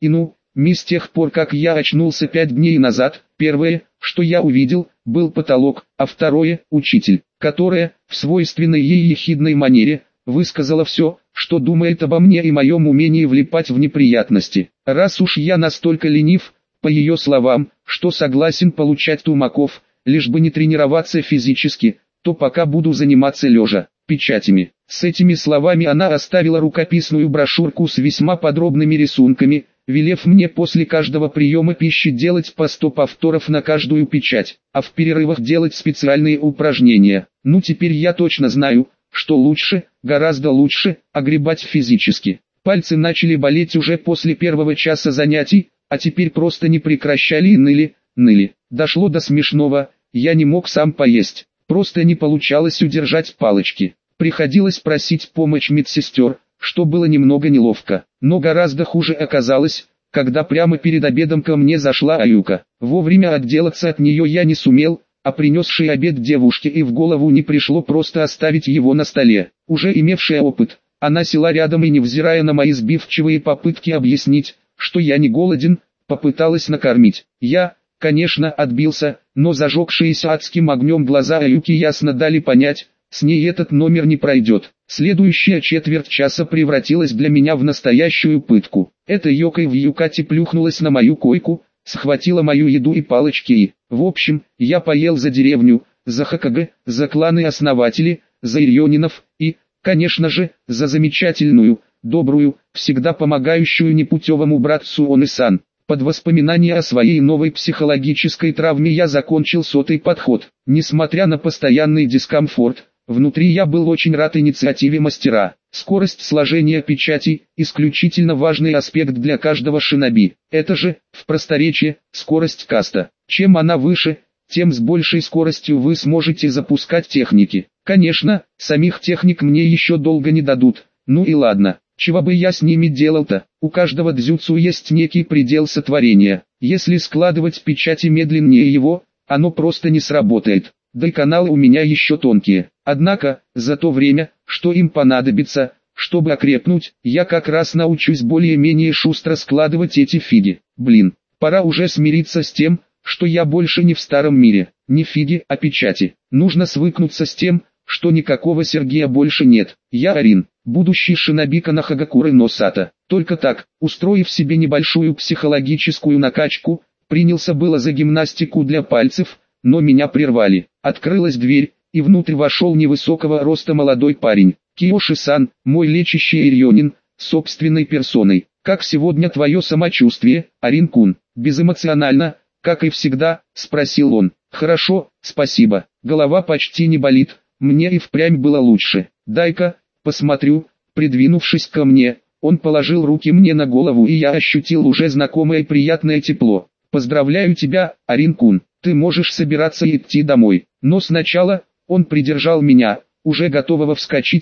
С тех пор как я очнулся 5 дней назад, первое, что я увидел, был потолок, а второе, учитель, которая, в свойственной ей ехидной манере, высказала все, что думает обо мне и моем умении влипать в неприятности. Раз уж я настолько ленив, по ее словам, что согласен получать тумаков, лишь бы не тренироваться физически, то пока буду заниматься лежа, печатями. С этими словами она оставила рукописную брошюрку с весьма подробными рисунками, велев мне после каждого приема пищи делать по 100 повторов на каждую печать, а в перерывах делать специальные упражнения. Ну теперь я точно знаю, что лучше, гораздо лучше, огребать физически. Пальцы начали болеть уже после первого часа занятий, а теперь просто не прекращали и ныли. Дошло до смешного, я не мог сам поесть, просто не получалось удержать палочки. Приходилось просить помощь медсестер, что было немного неловко, но гораздо хуже оказалось, когда прямо перед обедом ко мне зашла Аюка. Вовремя отделаться от нее я не сумел, а принесшей обед девушке и в голову не пришло просто оставить его на столе. Уже имевшая опыт, она села рядом и, невзирая на мои сбивчивые попытки объяснить, что я не голоден, попыталась накормить. Я, конечно, отбился, но зажегшиеся адским огнем глаза Аюки ясно дали понять, с ней этот номер не пройдет. Следующая четверть часа превратилась для меня в настоящую пытку. Эта Йокой в Юкате плюхнулась на мою койку, схватила мою еду и палочки и, в общем, я поел за деревню, за ХКГ, за кланы-основатели, за Ирьонинов и, конечно же, за замечательную, добрую, всегда помогающую непутевому братцу Оны-сан. Под воспоминания о своей новой психологической травме я закончил 100-й подход. Несмотря на постоянный дискомфорт, внутри я был очень рад инициативе мастера. Скорость сложения печатей – исключительно важный аспект для каждого шиноби. Это же, в просторечии, скорость каста. Чем она выше, тем с большей скоростью вы сможете запускать техники. Конечно, самих техник мне еще долго не дадут, ну и ладно. Чего бы я с ними делал-то? У каждого дзюцу есть некий предел сотворения. Если складывать печати медленнее его, оно просто не сработает. Да и каналы у меня еще тонкие. Однако, за то время, что им понадобится, чтобы окрепнуть, я как раз научусь более-менее шустро складывать эти фиги. Блин, пора уже смириться с тем, что я больше не в старом мире. Не фиги, а печати. Нужно свыкнуться с тем, что никакого Сергея больше нет. Я Арин, будущий шиноби Канахагакуры но Сато. Только так, устроив себе небольшую психологическую накачку, принялся было за гимнастику для пальцев, но меня прервали. Открылась дверь, и внутрь вошел невысокого роста молодой парень. Киоши-сан, мой лечащий Ирьонин, собственной персоной. Как сегодня твое самочувствие, Арин-кун? Безэмоционально, как и всегда, спросил он. Хорошо, спасибо. Голова почти не болит. Мне и впрямь было лучше. Дай-ка, посмотрю. Придвинувшись ко мне, он положил руки мне на голову, и я ощутил уже знакомое приятное тепло. Поздравляю тебя, Арин-кун. Ты можешь собираться и идти домой. Но сначала, он придержал меня, уже готового вскочить,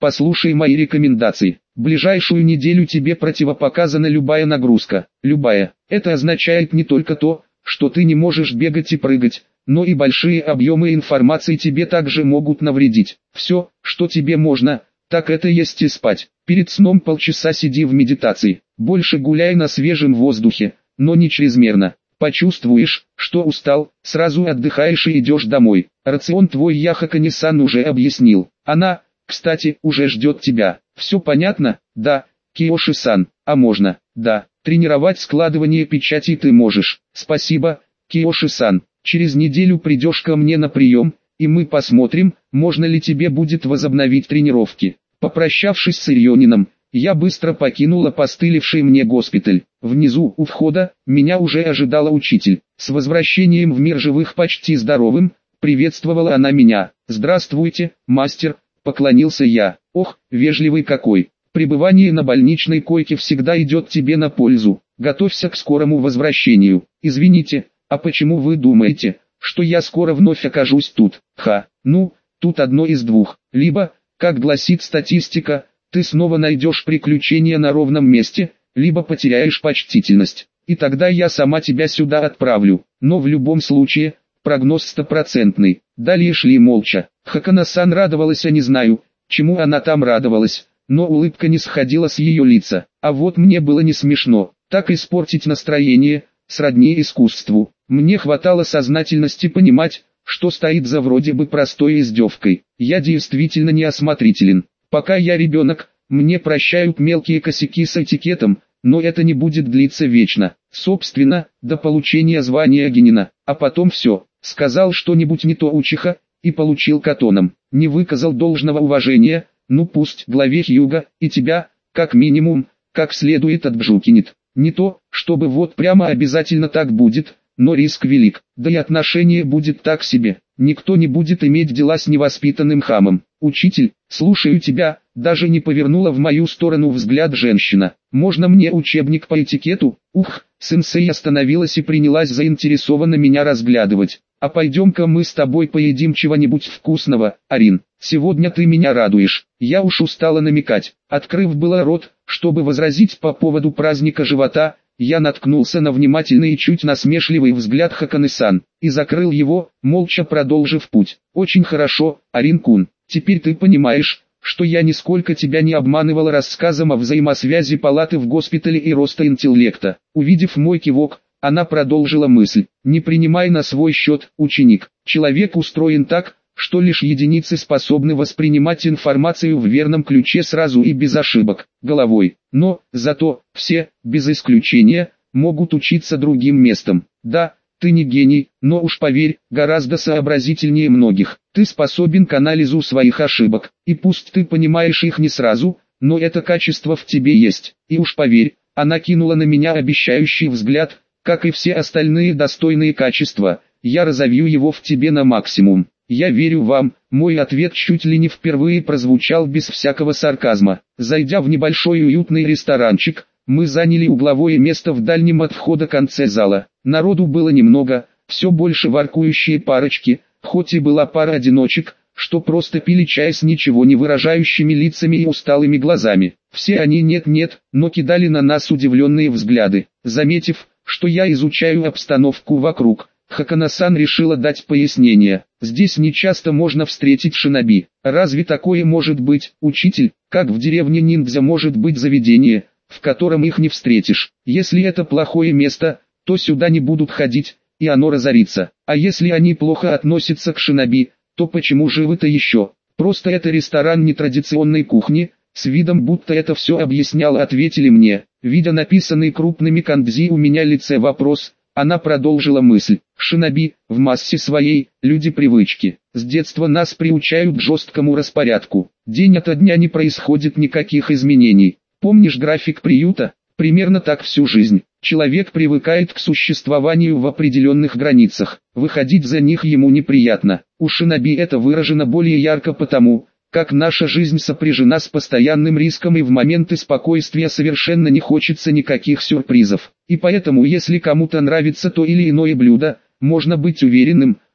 послушай мои рекомендации. Ближайшую неделю тебе противопоказана любая нагрузка. Любая. Это означает не только то, что ты не можешь бегать и прыгать, но и большие объемы информации тебе также могут навредить. Все, что тебе можно, так это есть и спать. Перед сном полчаса сиди в медитации. Больше гуляй на свежем воздухе, но не чрезмерно. Почувствуешь, что устал, сразу отдыхаешь и идешь домой. Рацион твой я Хакане-сан уже объяснил. Она, кстати, уже ждет тебя. Все понятно? Да, Киоши-сан. А можно? Да. Тренировать складывание печатей ты можешь. Спасибо, Киоши-сан. Через неделю придешь ко мне на прием, и мы посмотрим, можно ли тебе будет возобновить тренировки. Попрощавшись с Ирьонином, я быстро покинул опостылевший мне госпиталь. Внизу, у входа, меня уже ожидала учитель. С возвращением в мир живых почти здоровым, приветствовала она меня. «Здравствуйте, мастер», — поклонился я. «Ох, вежливый какой. Пребывание на больничной койке всегда идет тебе на пользу. Готовься к скорому возвращению. Извините, а почему вы думаете, что я скоро вновь окажусь тут? Ну, тут одно из двух. Либо, как гласит статистика, ты снова найдешь приключения на ровном месте, либо потеряешь почтительность. И тогда я сама тебя сюда отправлю. Но в любом случае, прогноз стопроцентный». Далее шли молча. Хакана-сан радовалась, а не знаю, чему она там радовалась, но улыбка не сходила с ее лица. А вот мне было не смешно. Так испортить настроение, сродни искусству. Мне хватало сознательности понимать, что стоит за вроде бы простой издевкой. Я действительно неосмотрителен. Пока я ребенок, мне прощают мелкие косяки с этикетом, но это не будет длиться вечно. Собственно, до получения звания генина. А потом все. Сказал что-нибудь не то учиха, и получил катоном. Не выказал должного уважения, ну пусть главе Хьюга, и тебя, как минимум, как следует отбжукинет. Не то, чтобы вот прямо обязательно так будет, но риск велик. Да и отношение будет так себе. Никто не будет иметь дела с невоспитанным хамом. «Учитель, слушаю тебя», даже не повернула в мою сторону взгляд женщина. «Можно мне учебник по этикету?» Ух, сенсей остановилась и принялась заинтересованно меня разглядывать. «А пойдем-ка мы с тобой поедим чего-нибудь вкусного, Арин. Сегодня ты меня радуешь». Я уж устала намекать. Открыв было рот, чтобы возразить по поводу праздника живота, я наткнулся на внимательный и чуть насмешливый взгляд Хаканы-сан, и закрыл его, молча продолжив путь. «Очень хорошо, Арин-кун, теперь ты понимаешь, что я нисколько тебя не обманывала рассказом о взаимосвязи палаты в госпитале и роста интеллекта». Увидев мой кивок, она продолжила мысль. «Не принимай на свой счет, ученик. Человек устроен так, что лишь единицы способны воспринимать информацию в верном ключе сразу и без ошибок, головой. Но, зато, все, без исключения, могут учиться другим местом. Да, ты не гений, но уж поверь, гораздо сообразительнее многих. Ты способен к анализу своих ошибок, и пусть ты понимаешь их не сразу, но это качество в тебе есть. И уж поверь, она кинула на меня обещающий взгляд, как и все остальные достойные качества, я разовью его в тебе на максимум. «Я верю вам», мой ответ чуть ли не впервые прозвучал без всякого сарказма. Зайдя в небольшой уютный ресторанчик, мы заняли угловое место в дальнем от входа конце зала. Народу было немного, все больше воркующие парочки, хоть и была пара одиночек, что просто пили чай с ничего не выражающими лицами и усталыми глазами. Все они нет-нет, но кидали на нас удивленные взгляды. Заметив, что я изучаю обстановку вокруг, Хакана-сан решила дать пояснение. «Здесь нечасто можно встретить шиноби. Разве такое может быть, учитель? Как в деревне ниндзя может быть заведение, в котором их не встретишь? Если это плохое место, то сюда не будут ходить, и оно разорится. А если они плохо относятся к шиноби, то почему живы-то еще? Просто это ресторан нетрадиционной кухни», с видом будто это все объясняло, ответили мне. Видя написанный крупными кандзи у меня лице вопрос, она продолжила мысль. «Шиноби, в массе своей, люди привычки. С детства нас приучают к жесткому распорядку. День ото дня не происходит никаких изменений. Помнишь график приюта? Примерно так всю жизнь. Человек привыкает к существованию в определенных границах. Выходить за них ему неприятно. У шиноби это выражено более ярко потому, как наша жизнь сопряжена с постоянным риском, и в моменты спокойствия совершенно не хочется никаких сюрпризов. И поэтому, если кому-то нравится то или иное блюдо, можно быть уверенным,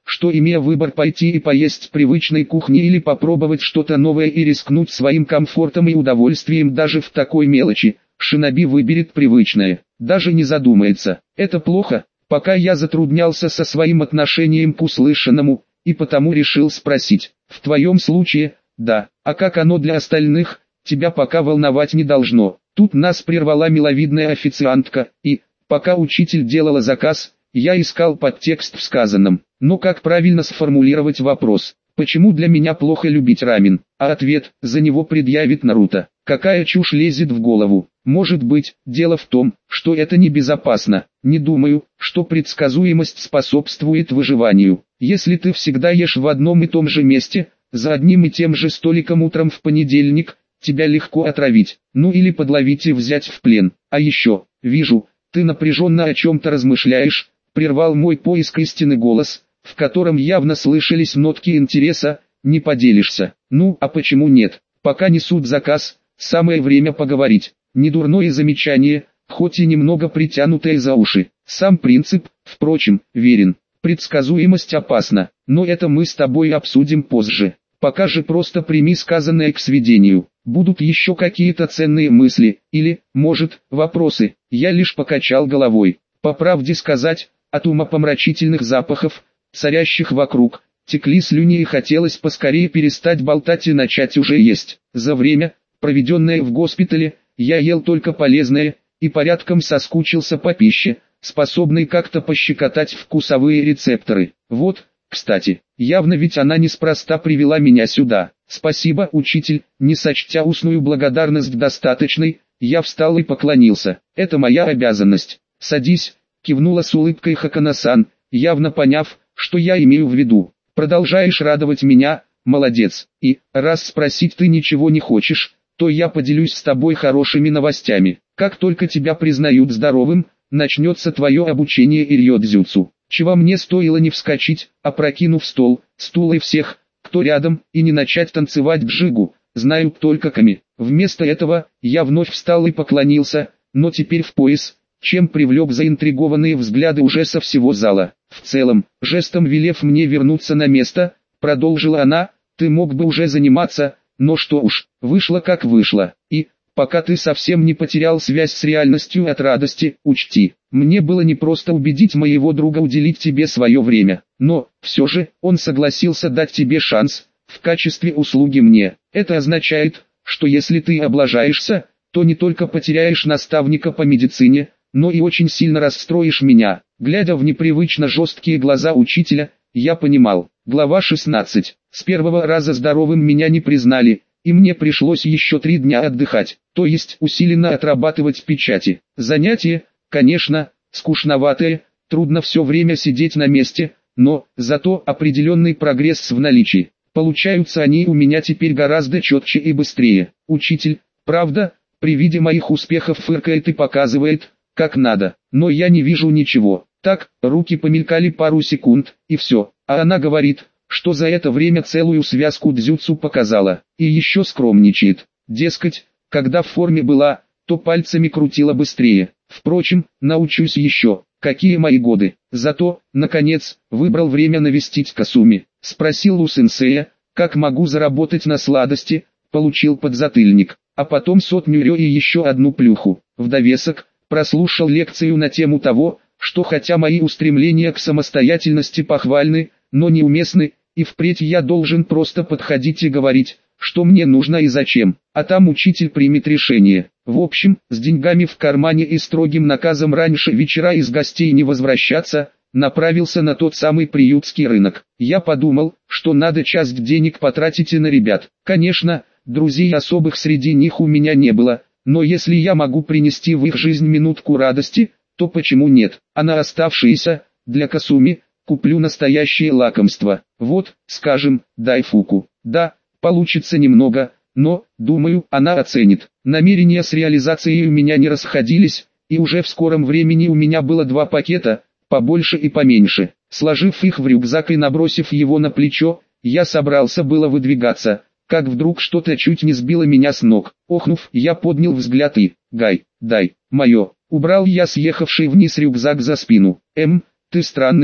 что имея выбор пойти и поесть с привычной кухни или попробовать что-то новое и рискнуть своим комфортом и удовольствием даже в такой мелочи, шиноби выберет привычное, даже не задумается. Это плохо. Пока я затруднялся со своим отношением к услышанному, и потому решил спросить. В твоем случае, да, а как оно для остальных, тебя пока волновать не должно. Тут нас прервала миловидная официантка, и, пока учитель делала заказ, я искал подтекст в сказанном. Но как правильно сформулировать вопрос? Почему для меня плохо любить рамен? А ответ, за него предъявит Наруто. Какая чушь лезет в голову? Может быть, дело в том, что это небезопасно. Не думаю, что предсказуемость способствует выживанию. Если ты всегда ешь в одном и том же месте, за одним и тем же столиком утром в понедельник, тебя легко отравить, ну или подловить и взять в плен. А еще, вижу, ты напряженно о чем-то размышляешь, прервал мой поиск истины голос, в котором явно слышались нотки интереса. Не поделишься? Ну, а почему нет? Пока несут заказ, самое время поговорить. Недурное замечание, хоть и немного притянутое за уши. Сам принцип, впрочем, верен. Предсказуемость опасна, но это мы с тобой обсудим позже. Пока же просто прими сказанное к сведению. Будут еще какие-то ценные мысли, или, может, вопросы. Я лишь покачал головой. По правде сказать, от умопомрачительных запахов, царящих вокруг, текли слюни и хотелось поскорее перестать болтать и начать уже есть. За время, проведенное в госпитале, я ел только полезное, и порядком соскучился по пище, способной как-то пощекотать вкусовые рецепторы. Вот, кстати, явно ведь она неспроста привела меня сюда. Спасибо, учитель, не сочтя устную благодарность достаточной, я встал и поклонился. Это моя обязанность. Садись, кивнула с улыбкой Хакана-сан, явно поняв, что я имею в виду. Продолжаешь радовать меня, молодец. И, раз спросить ты ничего не хочешь, то я поделюсь с тобой хорошими новостями. Как только тебя признают здоровым, начнется твое обучение ирьё-дзюцу. Чего мне стоило не вскочить, опрокинув стул и всех, кто рядом, и не начать танцевать джигу, знают только Ками. Вместо этого, я вновь встал и поклонился, но теперь в пояс, чем привлек заинтригованные взгляды уже со всего зала. В целом, жестом велев мне вернуться на место, продолжила она, ты мог бы уже заниматься, но что уж, вышло как вышло, и, пока ты совсем не потерял связь с реальностью от радости, учти, мне было непросто убедить моего друга уделить тебе свое время, но, все же, он согласился дать тебе шанс, в качестве услуги мне. Это означает, что если ты облажаешься, то не только потеряешь наставника по медицине, но и очень сильно расстроишь меня. Глядя в непривычно жесткие глаза учителя, я понимал. Глава 16. С первого раза здоровым меня не признали, и мне пришлось еще 3 дня отдыхать, то есть усиленно отрабатывать печати. Занятие, конечно, скучноватое, трудно все время сидеть на месте, но, зато определенный прогресс в наличии. Получаются они у меня теперь гораздо четче и быстрее. Учитель, правда, при виде моих успехов фыркает и показывает, как надо, но я не вижу ничего. Так, руки помелькали пару секунд, и все. А она говорит, что за это время целую связку дзюцу показала, и еще скромничает. Дескать, когда в форме была, то пальцами крутила быстрее. Впрочем, научусь еще. Какие мои годы. Зато, наконец, выбрал время навестить Касуми. Спросил у сенсея, как могу заработать на сладости, получил подзатыльник, а потом 100 рё и еще одну плюху. В довесок, прослушал лекцию на тему того, что хотя мои устремления к самостоятельности похвальны, но неуместны, и впредь я должен просто подходить и говорить, что мне нужно и зачем, а там учитель примет решение. В общем, с деньгами в кармане и строгим наказом раньше вечера из гостей не возвращаться, направился на тот самый приютский рынок. Я подумал, что надо часть денег потратить и на ребят. Конечно, друзей особых среди них у меня не было, но если я могу принести в их жизнь минутку радости, то почему нет? А на оставшиеся, для Касуми, куплю настоящее лакомство. Вот, скажем, дайфуку. Да, получится немного, но, думаю, она оценит. Намерения с реализацией у меня не расходились, и уже в скором времени у меня было 2 пакета, побольше и поменьше. Сложив их в рюкзак и набросив его на плечо, я собрался было выдвигаться, как вдруг что-то чуть не сбило меня с ног. Охнув, я поднял взгляд и, Гай, дай, мое. Убрал я съехавший вниз рюкзак за спину. Ты странный,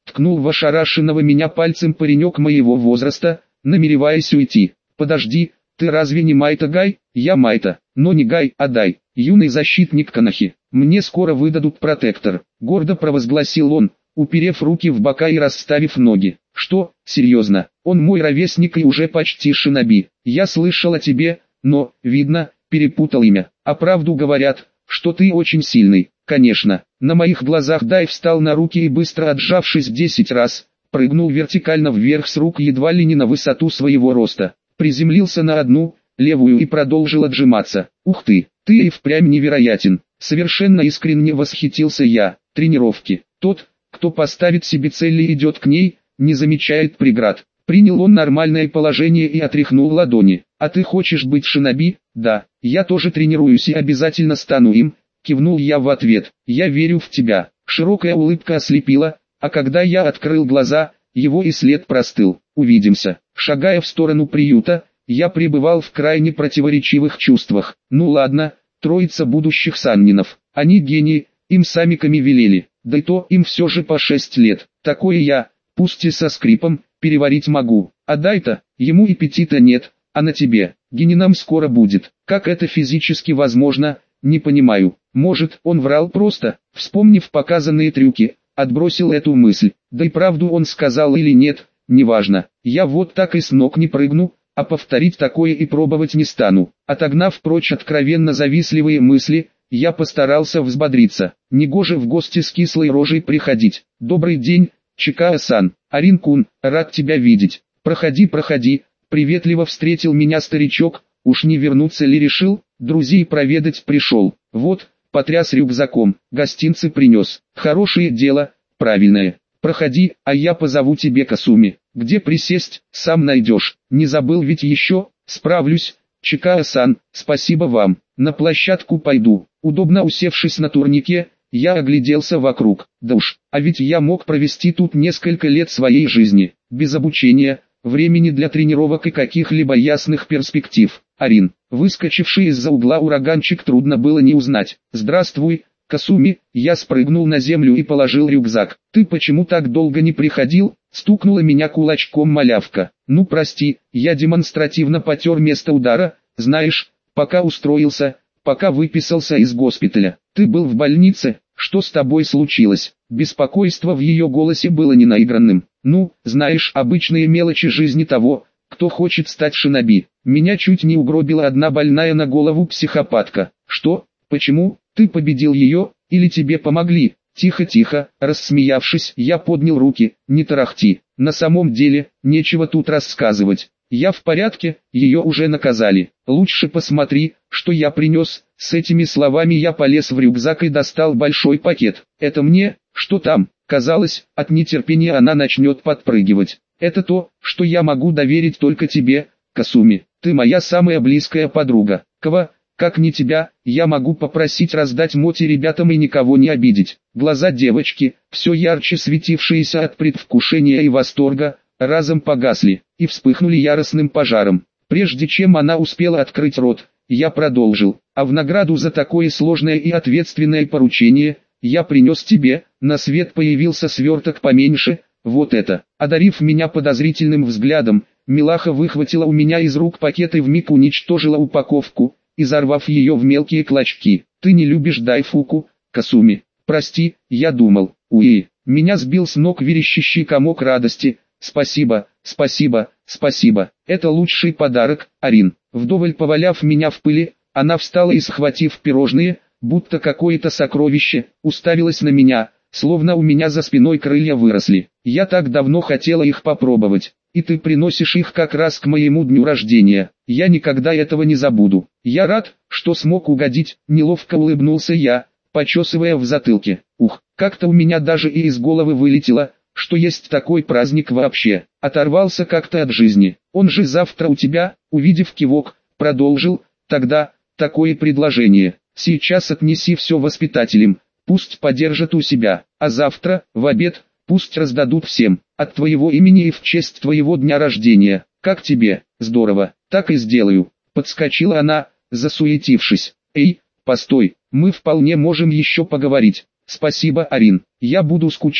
ткнул в ошарашенного меня пальцем паренек моего возраста, намереваясь уйти. Подожди, ты разве не Майта Гай? Я Майта, но не Гай, а Дай, юный защитник Канахи. Мне скоро выдадут протектор, гордо провозгласил он, уперев руки в бока и расставив ноги. Что, серьезно, он мой ровесник и уже почти шиноби. Я слышал о тебе, но, видно, перепутал имя. А правду говорят, что ты очень сильный. Конечно, на моих глазах Дай встал на руки и быстро отжавшись 10 раз, прыгнул вертикально вверх с рук едва ли не на высоту своего роста. Приземлился на одну, левую и продолжил отжиматься. Ух ты и впрямь невероятен. Совершенно искренне восхитился я. Тренировки. Тот, кто поставит себе цель и идет к ней, не замечает преград. Принял он нормальное положение и отряхнул ладони. А ты хочешь быть шиноби? Да, я тоже тренируюсь и обязательно стану им, кивнул я в ответ. Я верю в тебя. Широкая улыбка ослепила, а когда я открыл глаза, его и след простыл. Увидимся. Шагая в сторону приюта, я пребывал в крайне противоречивых чувствах. Ну ладно, троица будущих саннинов. Они гении, им самиками велели. Да и то им все же по 6 лет. Такое я, пусть и со скрипом, переварить могу. А Дай-то, ему и 5 нет, а на тебе, генинам скоро будет. Как это физически возможно, не понимаю. Может, он врал просто, вспомнив показанные трюки, отбросил эту мысль. Да и правду он сказал или нет, неважно. Я вот так и с ног не прыгну, а повторить такое и пробовать не стану. Отогнав прочь откровенно завистливые мысли, я постарался взбодриться. Негоже в гости с кислой рожей приходить. Добрый день, Чикао-сан. Арин-кун, рад тебя видеть. Проходи, проходи. Приветливо встретил меня старичок. Уж не вернуться ли решил? Друзей проведать пришел. Вот, потряс рюкзаком. Гостинцы принес. Хорошее дело, правильное. Проходи, а я позову тебе Касуми. Где присесть, сам найдешь. Не забыл ведь еще? Справлюсь. Чикао-сан, спасибо вам. На площадку пойду. Удобно усевшись на турнике, я огляделся вокруг. Да уж, а ведь я мог провести тут несколько лет своей жизни, без обучения, времени для тренировок и каких-либо ясных перспектив. Арин, выскочивший из-за угла ураганчик, трудно было не узнать. Здравствуй, Касуми. Я спрыгнул на землю и положил рюкзак. Ты почему так долго не приходил? Стукнула меня кулачком малявка. Ну прости, я демонстративно потер место удара, знаешь, пока устроился, пока выписался из госпиталя. Ты был в больнице, что с тобой случилось? Беспокойство в ее голосе было не наигранным. Ну, знаешь, обычные мелочи жизни того, кто хочет стать шиноби. Меня чуть не угробила одна больная на голову психопатка. Что? Почему? Ты победил ее, или тебе помогли? Тихо-тихо, рассмеявшись, я поднял руки. Не тарахти. На самом деле, нечего тут рассказывать. Я в порядке, ее уже наказали. Лучше посмотри, что я принес. С этими словами я полез в рюкзак и достал большой пакет. Это мне? Что там? Казалось, от нетерпения она начнет подпрыгивать. Это то, что я могу доверить только тебе, Касуми. Ты моя самая близкая подруга. Кого? Как не тебя, я могу попросить раздать моти ребятам и никого не обидеть. Глаза девочки, все ярче светившиеся от предвкушения и восторга, разом погасли и вспыхнули яростным пожаром. Прежде чем она успела открыть рот, я продолжил. А в награду за такое сложное и ответственное поручение, я принес тебе, на свет появился сверток поменьше, вот это. Одарив меня подозрительным взглядом, милаха выхватила у меня из рук пакет и вмиг уничтожила упаковку, изорвав ее в мелкие клочки. Ты не любишь дайфуку, Касуми? Прости, я думал. Меня сбил с ног верещащий комок радости. Спасибо, спасибо, спасибо. Это лучший подарок, Арин. Вдоволь поваляв меня в пыли, она встала и, схватив пирожные, будто какое-то сокровище, уставилась на меня, словно у меня за спиной крылья выросли. Я так давно хотела их попробовать. И ты приносишь их как раз к моему дню рождения. Я никогда этого не забуду. Я рад, что смог угодить, неловко улыбнулся я, почесывая в затылке. Ух, как-то у меня даже и из головы вылетело, что есть такой праздник вообще. Оторвался как-то от жизни. Он же завтра у тебя, увидев кивок, продолжил. Тогда, такое предложение. Сейчас отнеси все воспитателям, пусть подержат у себя, а завтра, в обед, пусть раздадут всем, от твоего имени и в честь твоего дня рождения. Как тебе? Здорово, так и сделаю. Подскочила она, засуетившись. Эй, постой, мы вполне можем еще поговорить. Спасибо, Арин, я буду скучать,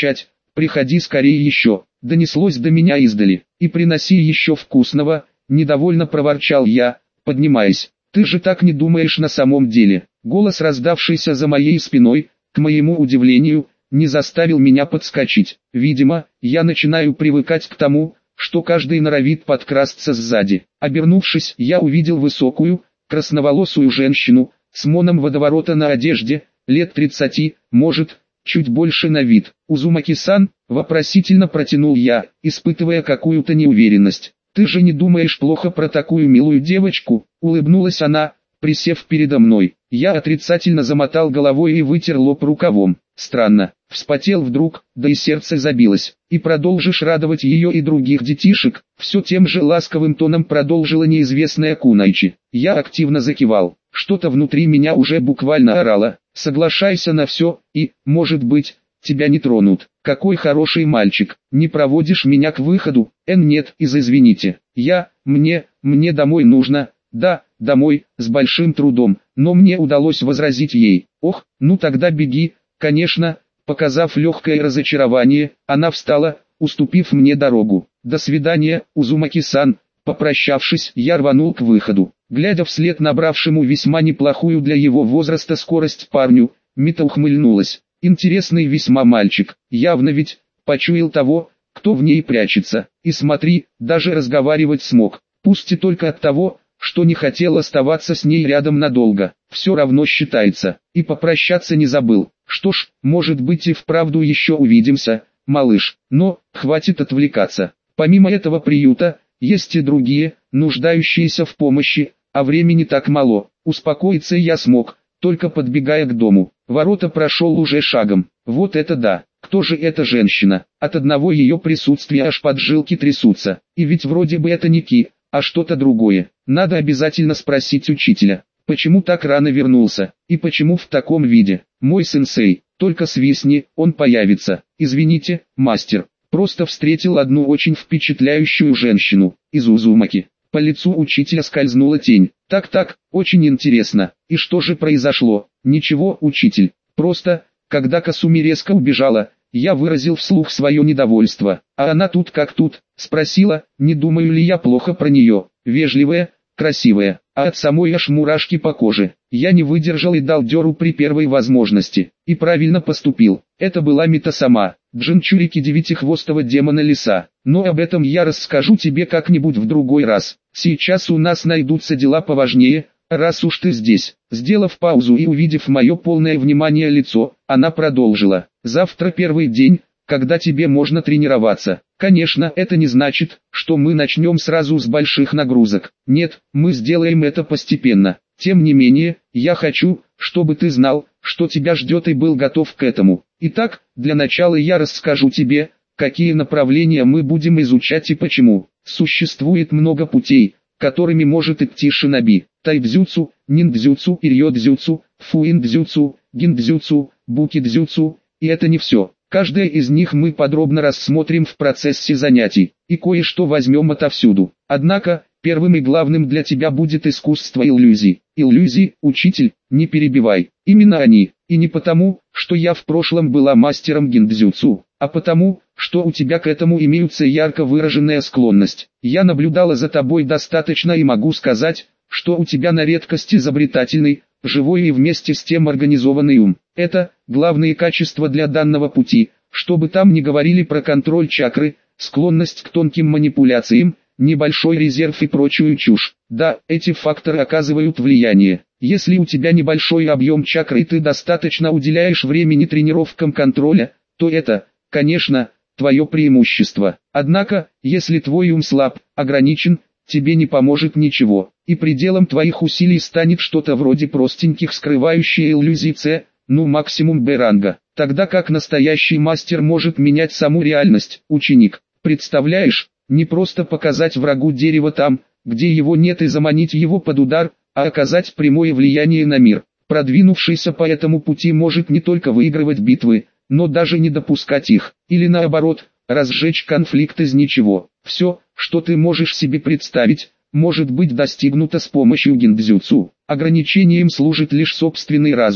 приходи скорее еще, донеслось до меня издали, и приноси еще вкусного, недовольно проворчал я, поднимаясь. Ты же так не думаешь на самом деле. Голос, раздавшийся за моей спиной, к моему удивлению, не заставил меня подскочить. Видимо, я начинаю привыкать к тому, что каждый норовит подкрасться сзади. Обернувшись, я увидел высокую, красноволосую женщину, с моном водоворота на одежде, лет 30, может, чуть больше на вид. «Узумаки-сан?» — вопросительно протянул я, испытывая какую-то неуверенность. «Ты же не думаешь плохо про такую милую девочку?» — улыбнулась она, присев передо мной. Я отрицательно замотал головой и вытер лоб рукавом. Странно, вспотел вдруг, да и сердце забилось. «И продолжишь радовать ее и других детишек?» Все тем же ласковым тоном продолжила неизвестная Кунайчи. Я активно закивал. Что-то внутри меня уже буквально орало. «Соглашайся на все, и, может быть, тебя не тронут. Какой хороший мальчик. Не проводишь меня к выходу?» Нет, извините. Мне домой нужно». «Да, домой», с большим трудом, но мне удалось возразить ей. «Ох, ну тогда беги». Конечно, показав легкое разочарование, она встала, уступив мне дорогу. «До свидания, Узумаки-сан». Попрощавшись, я рванул к выходу. Глядя вслед набравшему весьма неплохую для его возраста скорость парню, Мита ухмыльнулась. Интересный весьма мальчик, явно ведь почуял того, кто в ней прячется. И смотри, даже разговаривать смог. Пусть и только от того, что не хотел оставаться с ней рядом надолго. Все равно считается. И попрощаться не забыл. Что ж, может быть и вправду еще увидимся, малыш. Но, хватит отвлекаться. Помимо этого приюта, есть и другие, нуждающиеся в помощи, а времени так мало. Успокоиться я смог, только подбегая к дому. Ворота прошел уже шагом. Вот это да, кто же эта женщина? От одного ее присутствия аж поджилки трясутся. И ведь вроде бы это не Ки, а что-то другое. Надо обязательно спросить учителя, почему так рано вернулся, и почему в таком виде. Мой сенсей, только свистни, он появится. Извините, мастер, просто встретил одну очень впечатляющую женщину, из Узумаки. По лицу учителя скользнула тень. Так, очень интересно. И что же произошло? Ничего, учитель. Просто, когда Касуми резко убежала, я выразил вслух свое недовольство. А она тут как тут, спросила, не думаю ли я плохо про нее. Вежливая, красивая, а от самой аж мурашки по коже. Я не выдержал и дал дёру при первой возможности. И правильно поступил. Это была Мита сама, Джинчурики девятихвостого демона леса. Но об этом я расскажу тебе как-нибудь в другой раз. Сейчас у нас найдутся дела поважнее, раз уж ты здесь. Сделав паузу и увидев мое полное внимание лицо, она продолжила. Завтра первый день, когда тебе можно тренироваться. Конечно, это не значит, что мы начнем сразу с больших нагрузок. Нет, мы сделаем это постепенно. Тем не менее, я хочу, чтобы ты знал, что тебя ждет и был готов к этому. Итак, для начала я расскажу тебе, какие направления мы будем изучать и почему. Существует много путей, которыми может идти шиноби. Тайбзюцу, ниндзюцу, ирьёдзюцу, фуиндзюцу, гиндзюцу, букидзюцу. И это не все. Каждое из них мы подробно рассмотрим в процессе занятий, и кое-что возьмем отовсюду. Однако, первым и главным для тебя будет искусство иллюзий. Иллюзии, учитель, не перебивай. Именно они, и не потому, что я в прошлом была мастером гиндзюцу, а потому, что у тебя к этому имеется ярко выраженная склонность. Я наблюдала за тобой достаточно и могу сказать, что у тебя на редкость изобретательный, живой и вместе с тем организованный ум. Это главные качества для данного пути, чтобы там не говорили про контроль чакры, склонность к тонким манипуляциям, небольшой резерв и прочую чушь. Да, эти факторы оказывают влияние. Если у тебя небольшой объем чакры и ты достаточно уделяешь времени тренировкам контроля, то это, конечно, твое преимущество. Однако, если твой ум слаб, ограничен, тебе не поможет ничего, и пределом твоих усилий станет что-то вроде простеньких скрывающих иллюзий С, ну максимум Б-ранга. Тогда как настоящий мастер может менять саму реальность, ученик. Представляешь, не просто показать врагу дерево там, где его нет и заманить его под удар, а оказать прямое влияние на мир. Продвинувшийся по этому пути может не только выигрывать битвы, но даже не допускать их, или наоборот, разжечь конфликт из ничего. Все, что ты можешь себе представить, может быть достигнуто с помощью гиндзюцу. Ограничением служит лишь собственный разум.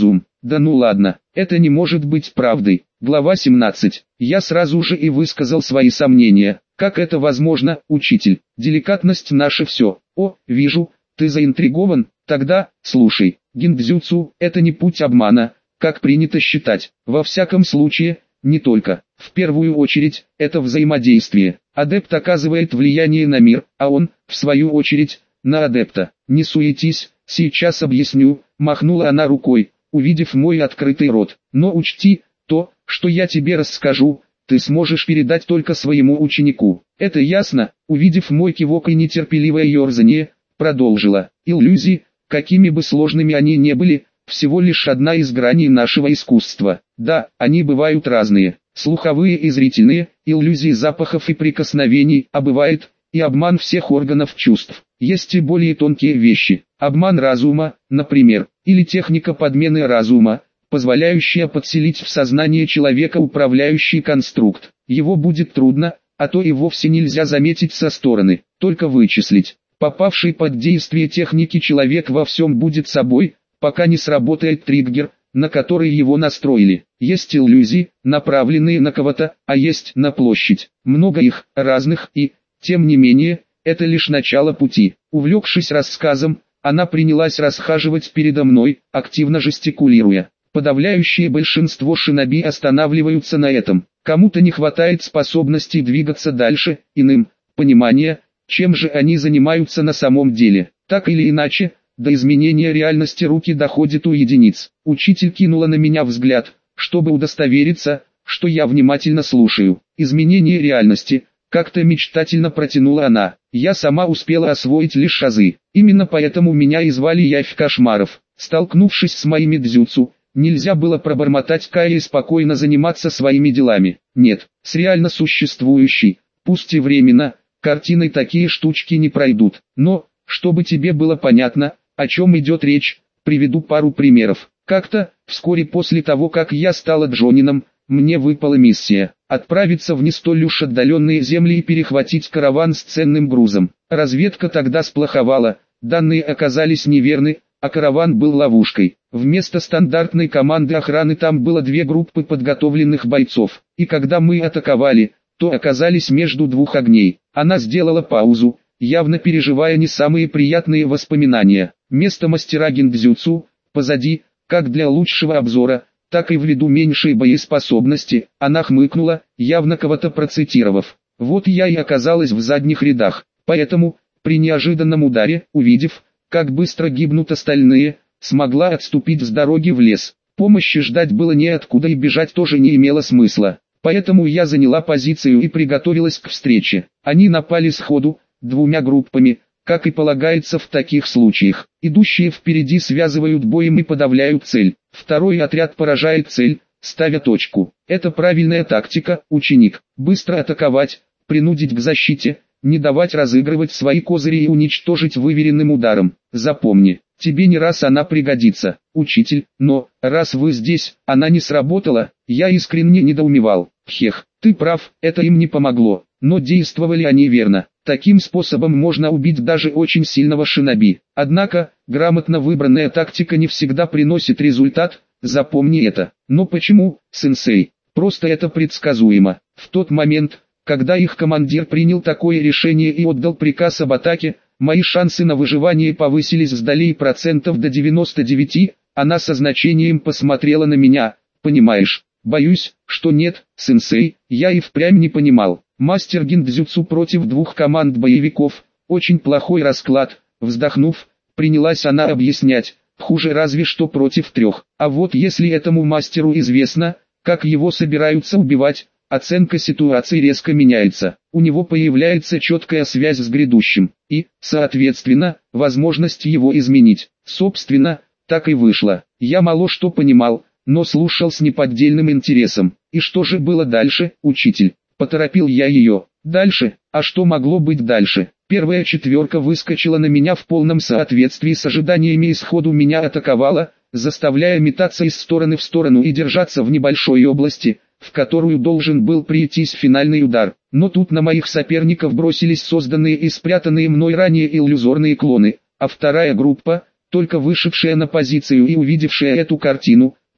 Да ну ладно, это не может быть правдой. Глава 17. Я сразу же и высказал свои сомнения. Как это возможно, учитель? Деликатность наше все. О, вижу, ты заинтригован. Тогда, слушай, гиндзюцу – это не путь обмана, как принято считать. Во всяком случае, не только. В первую очередь, это взаимодействие. Адепт оказывает влияние на мир, а он, в свою очередь, на адепта. Не суетись, сейчас объясню, махнула она рукой, увидев мой открытый рот. Но учти, то, что я тебе расскажу, ты сможешь передать только своему ученику. Это ясно? Увидев мой кивок и нетерпеливое ерзание, продолжила. Иллюзии, какими бы сложными они ни были, всего лишь одна из граней нашего искусства. Да, они бывают разные. Слуховые и зрительные, иллюзии запахов и прикосновений, а бывает и обман всех органов чувств. Есть и более тонкие вещи. Обман разума, например, или техника подмены разума, позволяющая подселить в сознание человека управляющий конструкт. Его будет трудно, а то и вовсе нельзя заметить со стороны, только вычислить. Попавший под действие техники человек во всем будет собой, пока не сработает триггер, на который его настроили. Есть иллюзии, направленные на кого-то, а есть на площадь. Много их, разных и, тем не менее, это лишь начало пути. Увлекшись рассказом, она принялась расхаживать передо мной, активно жестикулируя. Подавляющее большинство шиноби останавливаются на этом. Кому-то не хватает способности двигаться дальше, иным – понимания, чем же они занимаются на самом деле. Так или иначе, до изменения реальности руки доходят у единиц. Учитель кинула на меня взгляд, чтобы удостовериться, что я внимательно слушаю. Изменение реальности, как-то мечтательно протянула она. Я сама успела освоить лишь азы. Именно поэтому меня и звали Явь Кошмаров. Столкнувшись с моими дзюцу, нельзя было пробормотать кая и спокойно заниматься своими делами. Нет, с реально существующей, пусть и временно, картиной такие штучки не пройдут. Но, чтобы тебе было понятно, о чем идет речь, приведу пару примеров. Как-то, вскоре после того как я стала джонином, мне выпала миссия – отправиться в не столь уж отдаленные земли и перехватить караван с ценным грузом. Разведка тогда сплоховала, данные оказались неверны, а караван был ловушкой. Вместо стандартной команды охраны там было две группы подготовленных бойцов, и когда мы атаковали, то оказались между двух огней. Она сделала паузу, явно переживая не самые приятные воспоминания. Место мастера гиндзюцу, позади, как для лучшего обзора, так и в виду меньшей боеспособности, она хмыкнула, явно кого-то процитировав. Вот я и оказалась в задних рядах, поэтому, при неожиданном ударе, увидев, как быстро гибнут остальные, смогла отступить с дороги в лес. Помощи ждать было неоткуда и бежать тоже не имело смысла. Поэтому я заняла позицию и приготовилась к встрече. Они напали сходу, двумя группами, как и полагается в таких случаях. Идущие впереди связывают боем и подавляют цель. Второй отряд поражает цель, ставя точку. Это правильная тактика, ученик. Быстро атаковать, принудить к защите, не давать разыгрывать свои козыри и уничтожить выверенным ударом. Запомни, тебе не раз она пригодится, учитель, но, раз вы здесь, она не сработала, я искренне недоумевал. Хех, ты прав, это им не помогло, но действовали они верно. Таким способом можно убить даже очень сильного шиноби. Однако, грамотно выбранная тактика не всегда приносит результат, запомни это. Но почему, сенсей? Просто это предсказуемо. В тот момент, когда их командир принял такое решение и отдал приказ об атаке, мои шансы на выживание повысились с долей процентов до 99, она со значением посмотрела на меня, понимаешь? Боюсь, что нет, сенсей, я и впрямь не понимал. Мастер гиндзюцу против двух команд боевиков, очень плохой расклад, вздохнув, принялась она объяснять, хуже разве что против трех. А вот если этому мастеру известно, как его собираются убивать, оценка ситуации резко меняется. У него появляется четкая связь с грядущим, и, соответственно, возможность его изменить. Собственно, так и вышло. Я мало что понимал, но слушал с неподдельным интересом. И что же было дальше, учитель? Поторопил я ее. Дальше, а что могло быть дальше? Первая четверка выскочила на меня в полном соответствии с ожиданиями и сходу меня атаковала, заставляя метаться из стороны в сторону и держаться в небольшой области, в которую должен был прийтись финальный удар. Но тут на моих соперников бросились созданные и спрятанные мной ранее иллюзорные клоны, а вторая группа, только вышедшая на позицию и увидевшая эту картину,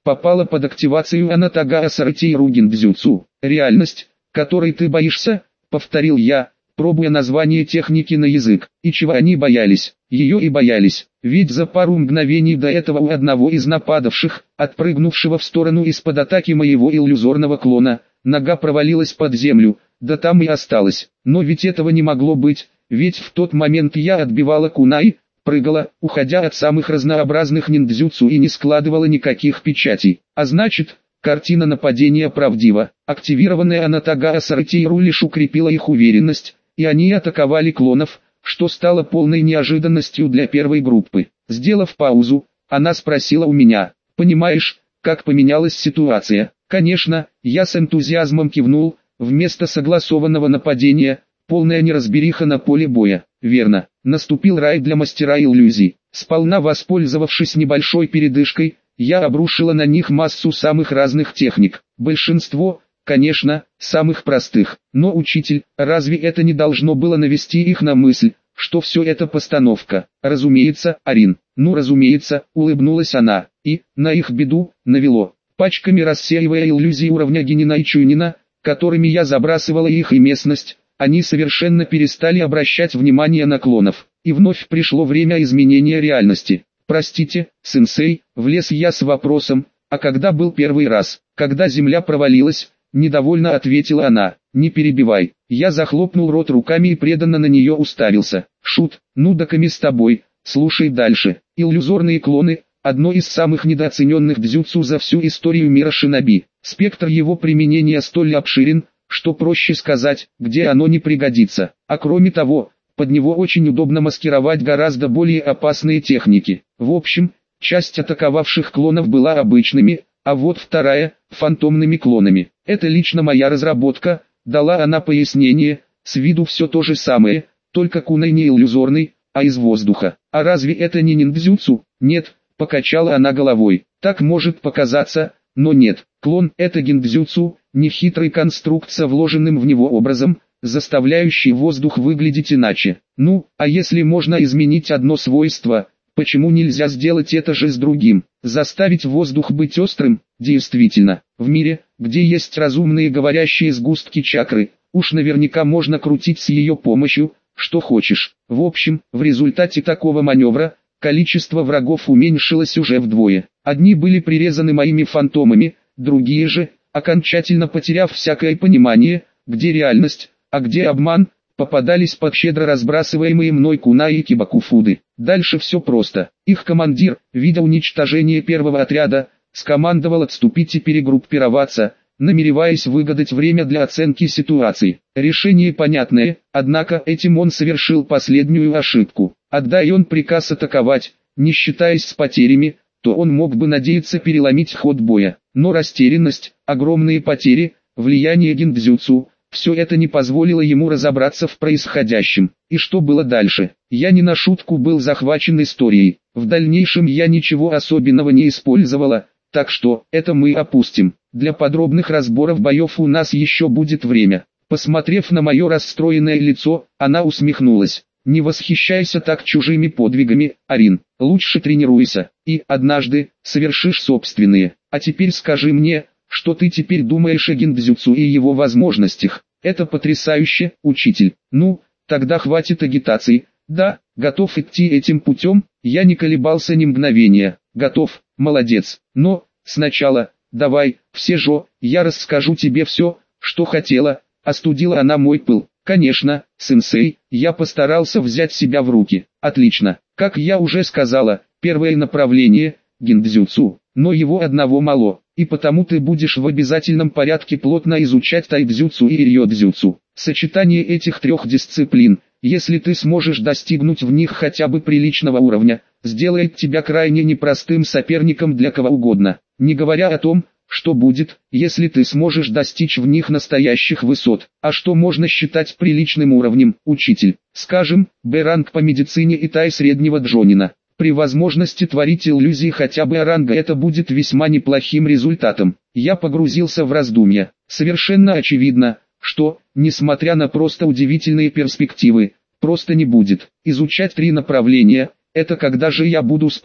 попала под активацию Анатага Асаратейру гиндзюцу. Реальность, которой ты боишься, повторил я, пробуя название техники на язык. И чего они боялись? Ее и боялись. Ведь за пару мгновений до этого у одного из нападавших, отпрыгнувшего в сторону из-под атаки моего иллюзорного клона, нога провалилась под землю, да там и осталась. Но ведь этого не могло быть, ведь в тот момент я отбивала кунай, прыгала, уходя от самых разнообразных ниндзюцу и не складывала никаких печатей. А значит, картина нападения правдива. Активированная Анатага Асаратейру лишь укрепила их уверенность, и они атаковали клонов, что стало полной неожиданностью для первой группы. Сделав паузу, она спросила у меня: «Понимаешь, как поменялась ситуация?» Конечно, я с энтузиазмом кивнул. Вместо согласованного нападения, полная неразбериха на поле боя. Верно, наступил рай для мастера иллюзий. Сполна воспользовавшись небольшой передышкой, я обрушила на них массу самых разных техник. Большинство, конечно, самых простых. Но, учитель, разве это не должно было навести их на мысль, что все это постановка? Разумеется, Арин. Ну разумеется, улыбнулась она. И, на их беду, навело. Пачками рассеивая иллюзии уровня Генина и Чуйнина, которыми я забрасывала их и местность, они совершенно перестали обращать внимание на клонов. И вновь пришло время изменения реальности. «Простите, сенсей», влез я с вопросом: «а когда был первый раз?» «Когда земля провалилась», недовольно ответила она. «Не перебивай». Я захлопнул рот руками и преданно на нее уставился. «Шут, ну да с тобой, слушай дальше. Иллюзорные клоны — одно из самых недооцененных дзюцу за всю историю мира шиноби. Спектр его применения столь обширен, что проще сказать, где оно не пригодится. А кроме того, под него очень удобно маскировать гораздо более опасные техники. В общем, часть атаковавших клонов была обычными, а вот вторая — фантомными клонами. Это лично моя разработка», дала она пояснение. «С виду все то же самое, только кунай не иллюзорный, а из воздуха. А разве это не ниндзюцу?» «Нет», покачала она головой. «Так может показаться, но нет. Клон — это гиндзюцу, нехитрый конструкт со вложенным в него образом, заставляющий воздух выглядеть иначе. Ну, а если можно изменить одно свойство, почему нельзя сделать это же с другим? Заставить воздух быть острым?» Действительно, в мире, где есть разумные говорящие сгустки чакры, уж наверняка можно крутить с ее помощью, что хочешь. В общем, в результате такого маневра, количество врагов уменьшилось уже вдвое. Одни были прирезаны моими фантомами, другие же, окончательно потеряв всякое понимание, где реальность, а где обман, попадались под щедро разбрасываемые мной кунай и кибакуфуды. Дальше все просто. Их командир, видя уничтожение первого отряда, скомандовал отступить и перегруппироваться, намереваясь выгадать время для оценки ситуации. Решение понятное, однако этим он совершил последнюю ошибку. Отдай он приказ атаковать, не считаясь с потерями, то он мог бы надеяться переломить ход боя. Но растерянность, огромные потери, влияние гиндзюцу, все это не позволило ему разобраться в происходящем. И что было дальше? Я не на шутку был захвачен историей. В дальнейшем я ничего особенного не использовала, так что это мы опустим. Для подробных разборов боев у нас еще будет время. Посмотрев на мое расстроенное лицо, она усмехнулась. «Не восхищайся так чужими подвигами, Арин. Лучше тренируйся, и, однажды, совершишь собственные. А теперь скажи мне, что ты теперь думаешь о гиндзюцу и его возможностях?» «Это потрясающе, учитель. Ну, тогда хватит агитации. Да, готов идти этим путем». Я не колебался ни мгновения. «Готов, молодец. Но, сначала, давай, все же, я расскажу тебе все, что хотела». Остудила она мой пыл. «Конечно, сенсей», я постарался взять себя в руки. «Отлично. Как я уже сказала, первое направление – гиндзюцу, но его одного мало, и потому ты будешь в обязательном порядке плотно изучать тайцзюцу и рьёдзюцу. Сочетание этих трех дисциплин, если ты сможешь достигнуть в них хотя бы приличного уровня, сделает тебя крайне непростым соперником для кого угодно, не говоря о том, что будет, если ты сможешь достичь в них настоящих высот. А что можно считать приличным уровнем, учитель? Скажем, Б-ранг по медицине и тай среднего джонина. При возможности творить иллюзии хотя бы А-ранга это будет весьма неплохим результатом. Я погрузился в раздумья. Совершенно очевидно, что, несмотря на просто удивительные перспективы, просто не будет. Изучать три направления, это когда же я буду спать?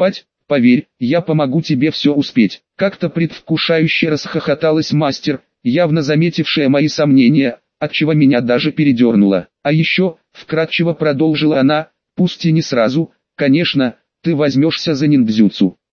Поверь, я помогу тебе все успеть. Как-то предвкушающе расхохоталась мастер, явно заметившая мои сомнения, отчего меня даже передернуло. А еще, вкратчиво продолжила она, пусть и не сразу, конечно, ты возьмешься за ниндзюцу.